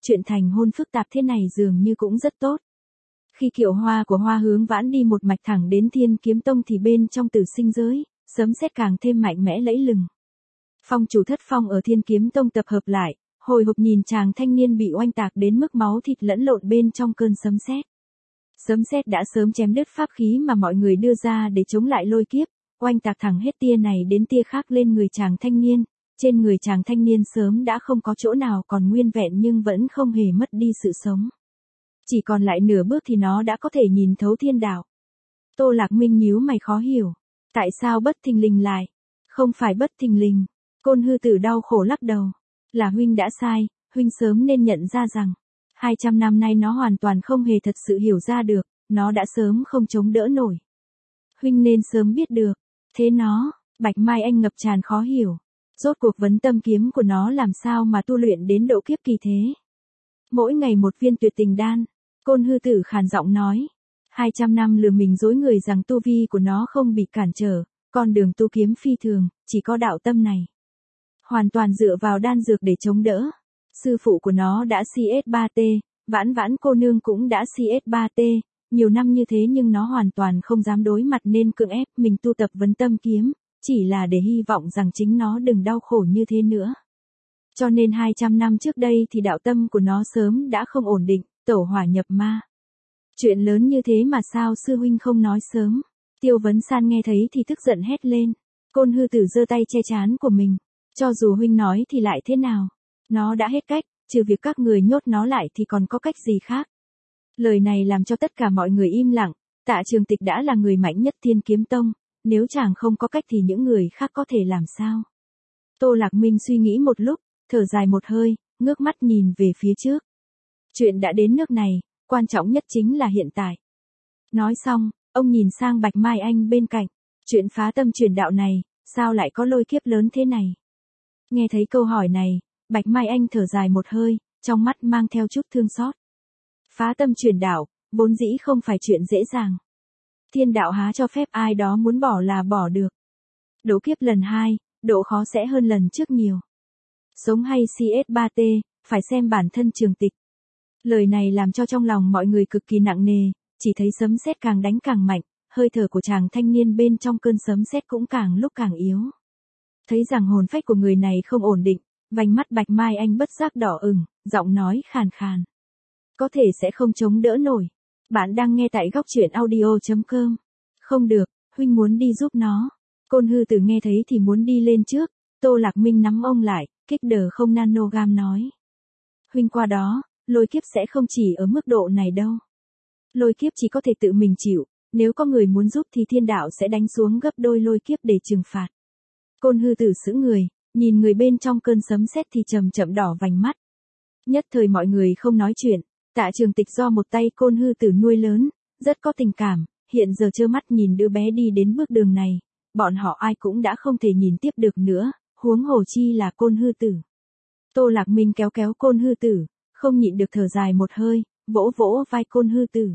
chuyện thành hôn phức tạp thế này dường như cũng rất tốt. Khi kiệu hoa của Hoa Hướng Vãn đi một mạch thẳng đến Thiên Kiếm Tông thì bên trong Tử Sinh giới, sấm sét càng thêm mạnh mẽ lẫy lừng. Phong chủ Thất Phong ở Thiên Kiếm Tông tập hợp lại, hồi hộp nhìn chàng thanh niên bị oanh tạc đến mức máu thịt lẫn lộn bên trong cơn sấm sét. Sấm sét đã sớm chém đứt pháp khí mà mọi người đưa ra để chống lại lôi kiếp, oanh tạc thẳng hết tia này đến tia khác lên người chàng thanh niên. Trên người chàng thanh niên sớm đã không có chỗ nào còn nguyên vẹn nhưng vẫn không hề mất đi sự sống. Chỉ còn lại nửa bước thì nó đã có thể nhìn thấu thiên đạo. Tô Lạc Minh nhíu mày khó hiểu. Tại sao bất thình lình lại? Không phải bất thình lình. Côn Hư Tử đau khổ lắc đầu. Là huynh đã sai, huynh sớm nên nhận ra rằng 200 năm nay nó hoàn toàn không hề thật sự hiểu ra được, nó đã sớm không chống đỡ nổi. Huynh nên sớm biết được. Thế nó, Bạch Mai Anh ngập tràn khó hiểu. Rốt cuộc vấn tâm kiếm của nó làm sao mà tu luyện đến độ kiếp kỳ thế? Mỗi ngày một viên tuyệt tình đan. Côn Hư Tử khàn giọng nói. 200 năm lừa mình dối người rằng tu vi của nó không bị cản trở, con đường tu kiếm phi thường, chỉ có đạo tâm này. Hoàn toàn dựa vào đan dược để chống đỡ. Sư phụ của nó đã CS3T, Vãn Vãn cô nương cũng đã CS3T, nhiều năm như thế nhưng nó hoàn toàn không dám đối mặt nên cưỡng ép mình tu tập vấn tâm kiếm, chỉ là để hy vọng rằng chính nó đừng đau khổ như thế nữa. Cho nên 200 năm trước đây thì đạo tâm của nó sớm đã không ổn định, tẩu hỏa nhập ma. Chuyện lớn như thế mà sao sư huynh không nói sớm? Tiêu Vấn San nghe thấy thì tức giận hét lên. Côn Hư Tử giơ tay che trán của mình. Cho dù huynh nói thì lại thế nào? Nó đã hết cách, trừ việc các người nhốt nó lại thì còn có cách gì khác? Lời này làm cho tất cả mọi người im lặng. Tạ Trường Tịch đã là người mạnh nhất Thiên Kiếm Tông, nếu chàng không có cách thì những người khác có thể làm sao? Tô Lạc Minh suy nghĩ một lúc, thở dài một hơi, ngước mắt nhìn về phía trước. Chuyện đã đến nước này, quan trọng nhất chính là hiện tại. Nói xong, ông nhìn sang Bạch Mai Anh bên cạnh. Chuyện phá tâm truyền đạo này, sao lại có lôi kiếp lớn thế này? Nghe thấy câu hỏi này, Bạch Mai Anh thở dài một hơi, trong mắt mang theo chút thương xót. Phá tâm truyền đạo, vốn dĩ không phải chuyện dễ dàng. Thiên đạo há cho phép ai đó muốn bỏ là bỏ được. Độ kiếp lần 2, độ khó sẽ hơn lần trước nhiều. Sống hay CS3T, phải xem bản thân Trường Tịch. Lời này làm cho trong lòng mọi người cực kỳ nặng nề, chỉ thấy sấm sét càng đánh càng mạnh, hơi thở của chàng thanh niên bên trong cơn sấm sét cũng càng lúc càng yếu. Thấy rằng hồn phách của người này không ổn định, vành mắt Bạch Mai Anh bất giác đỏ ửng, giọng nói khàn khàn. Có thể sẽ không chống đỡ nổi. Bạn đang nghe tại góc truyện audio.com. Không được, huynh muốn đi giúp nó. Côn Hư Tử nghe thấy thì muốn đi lên trước, Tô Lạc Minh nắm ông lại, kích đờ không nanogam nói. Huynh qua đó, lôi kiếp sẽ không chỉ ở mức độ này đâu. Lôi kiếp chỉ có thể tự mình chịu, nếu có người muốn giúp thì thiên đạo sẽ đánh xuống gấp đôi lôi kiếp để trừng phạt. Côn Hư Tử sững người, nhìn người bên trong cơn sấm sét thì chậm chậm đỏ vành mắt. Nhất thời mọi người không nói chuyện, Tạ Trường Tịch do một tay Côn Hư Tử nuôi lớn, rất có tình cảm, hiện giờ trơ mắt nhìn đứa bé đi đến bước đường này, bọn họ ai cũng đã không thể nhìn tiếp được nữa, huống hồ chi là Côn Hư Tử. Tô Lạc Minh kéo kéo Côn Hư Tử, không nhịn được thở dài một hơi, vỗ vỗ vai Côn Hư Tử.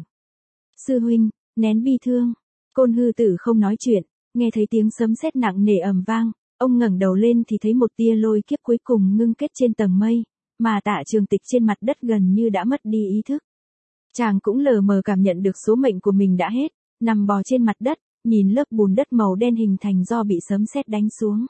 Sư huynh, nén bi thương. Côn Hư Tử không nói chuyện, nghe thấy tiếng sấm sét nặng nề ầm vang, ông ngẩng đầu lên thì thấy một tia lôi kiếp cuối cùng ngưng kết trên tầng mây, mà Tạ Trường Tịch trên mặt đất gần như đã mất đi ý thức. Chàng cũng lờ mờ cảm nhận được số mệnh của mình đã hết, nằm bò trên mặt đất, nhìn lớp bùn đất màu đen hình thành do bị sấm sét đánh xuống.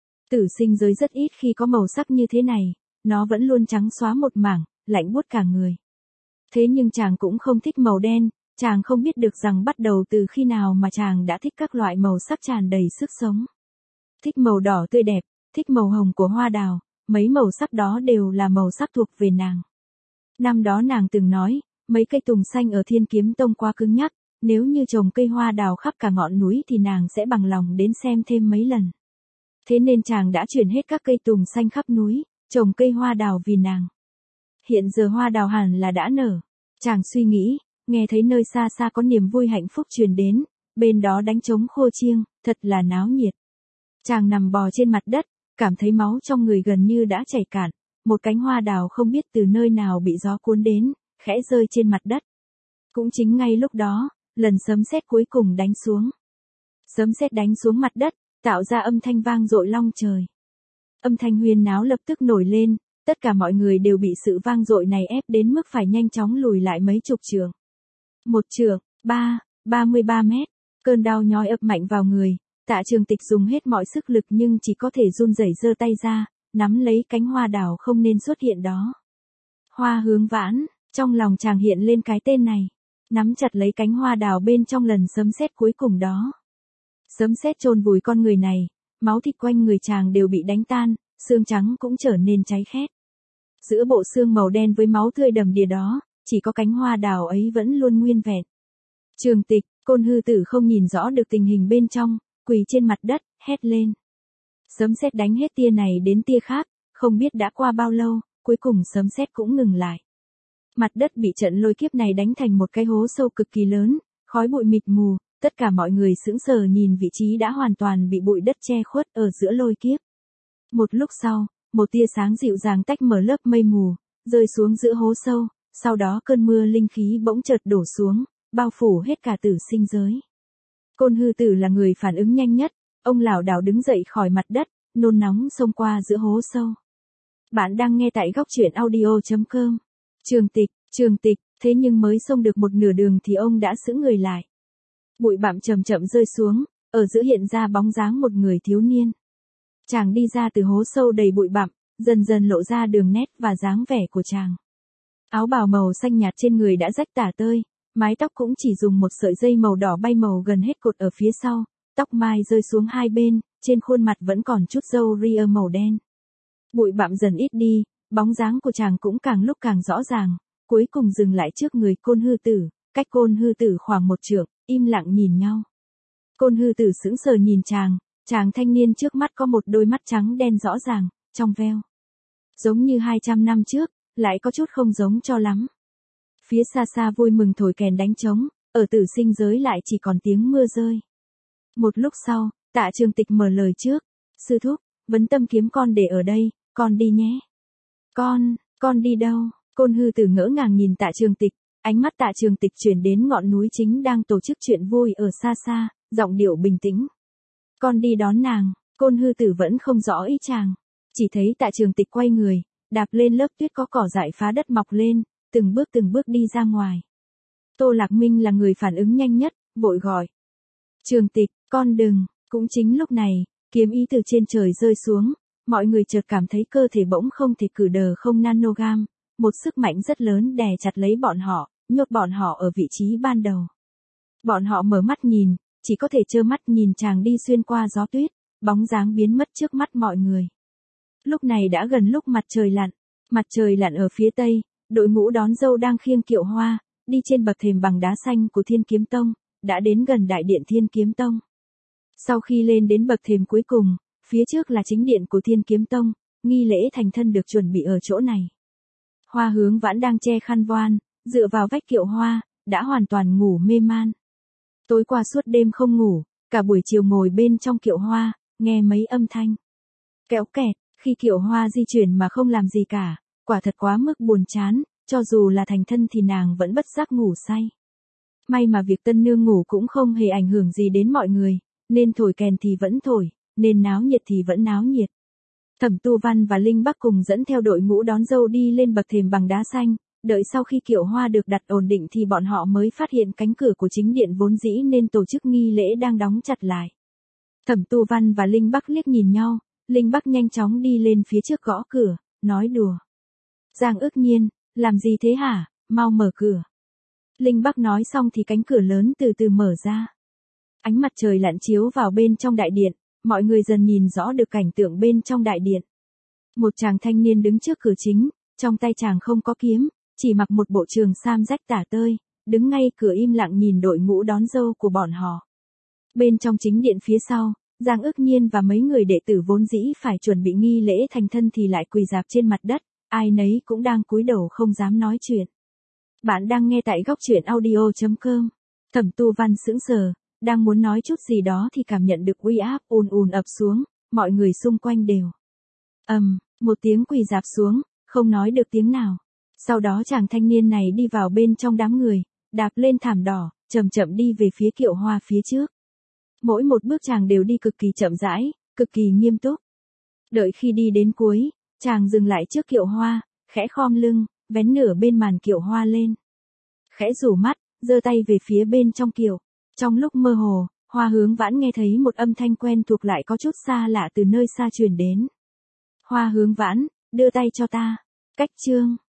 Tử sinh giới rất ít khi có màu sắc như thế này, nó vẫn luôn trắng xóa một mảng, lạnh buốt cả người. Thế nhưng chàng cũng không thích màu đen, chàng không biết được rằng bắt đầu từ khi nào mà chàng đã thích các loại màu sắc tràn đầy sức sống. Thích màu đỏ tươi đẹp, thích màu hồng của hoa đào, mấy màu sắc đó đều là màu sắc thuộc về nàng. Năm đó nàng từng nói, mấy cây tùng xanh ở Thiên Kiếm Tông quá cứng nhắc, nếu như trồng cây hoa đào khắp cả ngọn núi thì nàng sẽ bằng lòng đến xem thêm mấy lần. Thế nên chàng đã chuyển hết các cây tùng xanh khắp núi, trồng cây hoa đào vì nàng. Hiện giờ hoa đào hẳn là đã nở. Chàng suy nghĩ, nghe thấy nơi xa xa có niềm vui hạnh phúc truyền đến, bên đó đánh trống khô chiêng, thật là náo nhiệt. Chàng nằm bò trên mặt đất, cảm thấy máu trong người gần như đã chảy cạn, một cánh hoa đào không biết từ nơi nào bị gió cuốn đến, khẽ rơi trên mặt đất. Cũng chính ngay lúc đó, lần sấm sét cuối cùng đánh xuống. Sấm sét đánh xuống mặt đất, tạo ra âm thanh vang dội long trời. Âm thanh huyên náo lập tức nổi lên, Tất cả mọi người đều bị sự vang dội này ép đến mức phải nhanh chóng lùi lại mấy chục trượng. Một trượng, 33 mét. Cơn đau nhói ập mạnh vào người, Tạ Trường Tịch dùng hết mọi sức lực nhưng chỉ có thể run rẩy giơ tay ra, nắm lấy cánh hoa đào không nên xuất hiện đó. Hoa Hướng Vãn, trong lòng chàng hiện lên cái tên này. Nắm chặt lấy cánh hoa đào bên trong lần sấm sét cuối cùng đó. Sấm sét chôn vùi con người này, máu thịt quanh người chàng đều bị đánh tan, xương trắng cũng trở nên cháy khét. Giữa bộ xương màu đen với máu tươi đầm đìa đó, chỉ có cánh hoa đào ấy vẫn luôn nguyên vẹn. Trường Tịch, Côn Hư Tử không nhìn rõ được tình hình bên trong, quỳ trên mặt đất, hét lên. Sấm sét đánh hết tia này đến tia khác, không biết đã qua bao lâu, cuối cùng sấm sét cũng ngừng lại. Mặt đất bị trận lôi kiếp này đánh thành một cái hố sâu cực kỳ lớn, khói bụi mịt mù, tất cả mọi người sững sờ nhìn vị trí đã hoàn toàn bị bụi đất che khuất ở giữa lôi kiếp. Một lúc sau, một tia sáng dịu dàng tách mở lớp mây mù, rơi xuống giữa hố sâu, sau đó cơn mưa linh khí bỗng chợt đổ xuống, bao phủ hết cả tử sinh giới. Côn Hư Tử là người phản ứng nhanh nhất, ông lảo đảo đứng dậy khỏi mặt đất, nôn nóng xông qua giữa hố sâu. Bạn đang nghe tại góc truyện audio.com. Trường Tịch, thế nhưng mới xông được một nửa đường thì ông đã sững người lại. Bụi bặm chậm chậm rơi xuống, ở giữa hiện ra bóng dáng một người thiếu niên. Chàng đi ra từ hố sâu đầy bụi bặm, dần dần lộ ra đường nét và dáng vẻ của chàng. Áo bào màu xanh nhạt trên người đã rách tả tơi, mái tóc cũng chỉ dùng một sợi dây màu đỏ bay màu gần hết cột ở phía sau, tóc mai rơi xuống hai bên, trên khuôn mặt vẫn còn chút râu ria màu đen. Bụi bặm dần ít đi, bóng dáng của chàng cũng càng lúc càng rõ ràng, cuối cùng dừng lại trước người Côn Hư Tử, cách Côn Hư Tử khoảng một trượng, im lặng nhìn nhau. Côn Hư Tử sững sờ nhìn chàng thanh niên trước mắt có một đôi mắt trắng đen rõ ràng, trong veo. Giống như 200 năm trước, lại có chút không giống cho lắm. Phía xa xa vui mừng thổi kèn đánh trống, ở tử sinh giới lại chỉ còn tiếng mưa rơi. Một lúc sau, Tạ Trường Tịch mở lời trước, sư thúc, vấn tâm kiếm con để ở đây, con đi nhé. Con đi đâu? Côn Hư Tử ngỡ ngàng nhìn Tạ Trường Tịch, ánh mắt Tạ Trường Tịch chuyển đến ngọn núi chính đang tổ chức chuyện vui ở xa xa, giọng điệu bình tĩnh. Con đi đón nàng. Côn Hư Tử vẫn không rõ ý chàng, chỉ thấy Tạ Trường Tịch quay người, đạp lên lớp tuyết có cỏ dại phá đất mọc lên, từng bước đi ra ngoài. Tô Lạc Minh là người phản ứng nhanh nhất, vội gọi. Trường Tịch, con đừng. Cũng chính lúc này, kiếm ý từ trên trời rơi xuống, mọi người chợt cảm thấy cơ thể bỗng không thể cử đờ không nanogam, một sức mạnh rất lớn đè chặt lấy bọn họ, nhốt bọn họ ở vị trí ban đầu. Bọn họ mở mắt nhìn, chỉ có thể trơ mắt nhìn chàng đi xuyên qua gió tuyết, bóng dáng biến mất trước mắt mọi người. Lúc này đã gần lúc mặt trời lặn ở phía tây, đội ngũ đón dâu đang khiêng kiệu hoa, đi trên bậc thềm bằng đá xanh của Thiên Kiếm Tông, đã đến gần đại điện Thiên Kiếm Tông. Sau khi lên đến bậc thềm cuối cùng, phía trước là chính điện của Thiên Kiếm Tông, nghi lễ thành thân được chuẩn bị ở chỗ này. Hoa Hướng Vãn đang che khăn voan, dựa vào vách kiệu hoa, đã hoàn toàn ngủ mê man. Tối qua suốt đêm không ngủ, cả buổi chiều ngồi bên trong kiệu hoa, nghe mấy âm thanh kéo kẹt, khi kiệu hoa di chuyển mà không làm gì cả, quả thật quá mức buồn chán, cho dù là thành thân thì nàng vẫn bất giác ngủ say. May mà việc tân nương ngủ cũng không hề ảnh hưởng gì đến mọi người, nên thổi kèn thì vẫn thổi, nên náo nhiệt thì vẫn náo nhiệt. Thẩm Tu Văn và Linh Bắc cùng dẫn theo đội ngũ đón dâu đi lên bậc thềm bằng đá xanh, đợi sau khi kiệu hoa được đặt ổn định thì bọn họ mới phát hiện cánh cửa của chính điện vốn dĩ nên tổ chức nghi lễ đang đóng chặt lại. Thẩm Tu Văn và Linh Bắc liếc nhìn nhau, Linh Bắc nhanh chóng đi lên phía trước gõ cửa, nói đùa. Giang Ước Nhiên, làm gì thế hả, mau mở cửa. Linh Bắc nói xong thì cánh cửa lớn từ từ mở ra. Ánh mặt trời lặn chiếu vào bên trong đại điện, mọi người dần nhìn rõ được cảnh tượng bên trong đại điện. Một chàng thanh niên đứng trước cửa chính, trong tay chàng không có kiếm, chỉ mặc một bộ trường sam rách tả tơi, đứng ngay cửa im lặng nhìn đội ngũ đón dâu của bọn họ. Bên trong chính điện phía sau, Giang Ước Nhiên và mấy người đệ tử vốn dĩ phải chuẩn bị nghi lễ thành thân thì lại quỳ rạp trên mặt đất, ai nấy cũng đang cúi đầu không dám nói chuyện. Bạn đang nghe tại góc truyện audio.com. Thẩm Tu Văn sững sờ, đang muốn nói chút gì đó thì cảm nhận được uy áp ùn ùn ập xuống, mọi người xung quanh đều một tiếng quỳ rạp xuống, không nói được tiếng nào. Sau đó chàng thanh niên này đi vào bên trong đám người, đạp lên thảm đỏ, chậm chậm đi về phía kiệu hoa phía trước. Mỗi một bước chàng đều đi cực kỳ chậm rãi, cực kỳ nghiêm túc. Đợi khi đi đến cuối, Chàng dừng lại trước kiệu hoa, khẽ khom lưng, vén nửa bên màn kiệu hoa lên. Khẽ rủ mắt, giơ tay về phía bên trong kiệu. Trong lúc mơ hồ, Hoa Hướng Vãn nghe thấy một âm thanh quen thuộc lại có chút xa lạ từ nơi xa truyền đến. Hoa Hướng Vãn, đưa tay cho ta. Cách chương.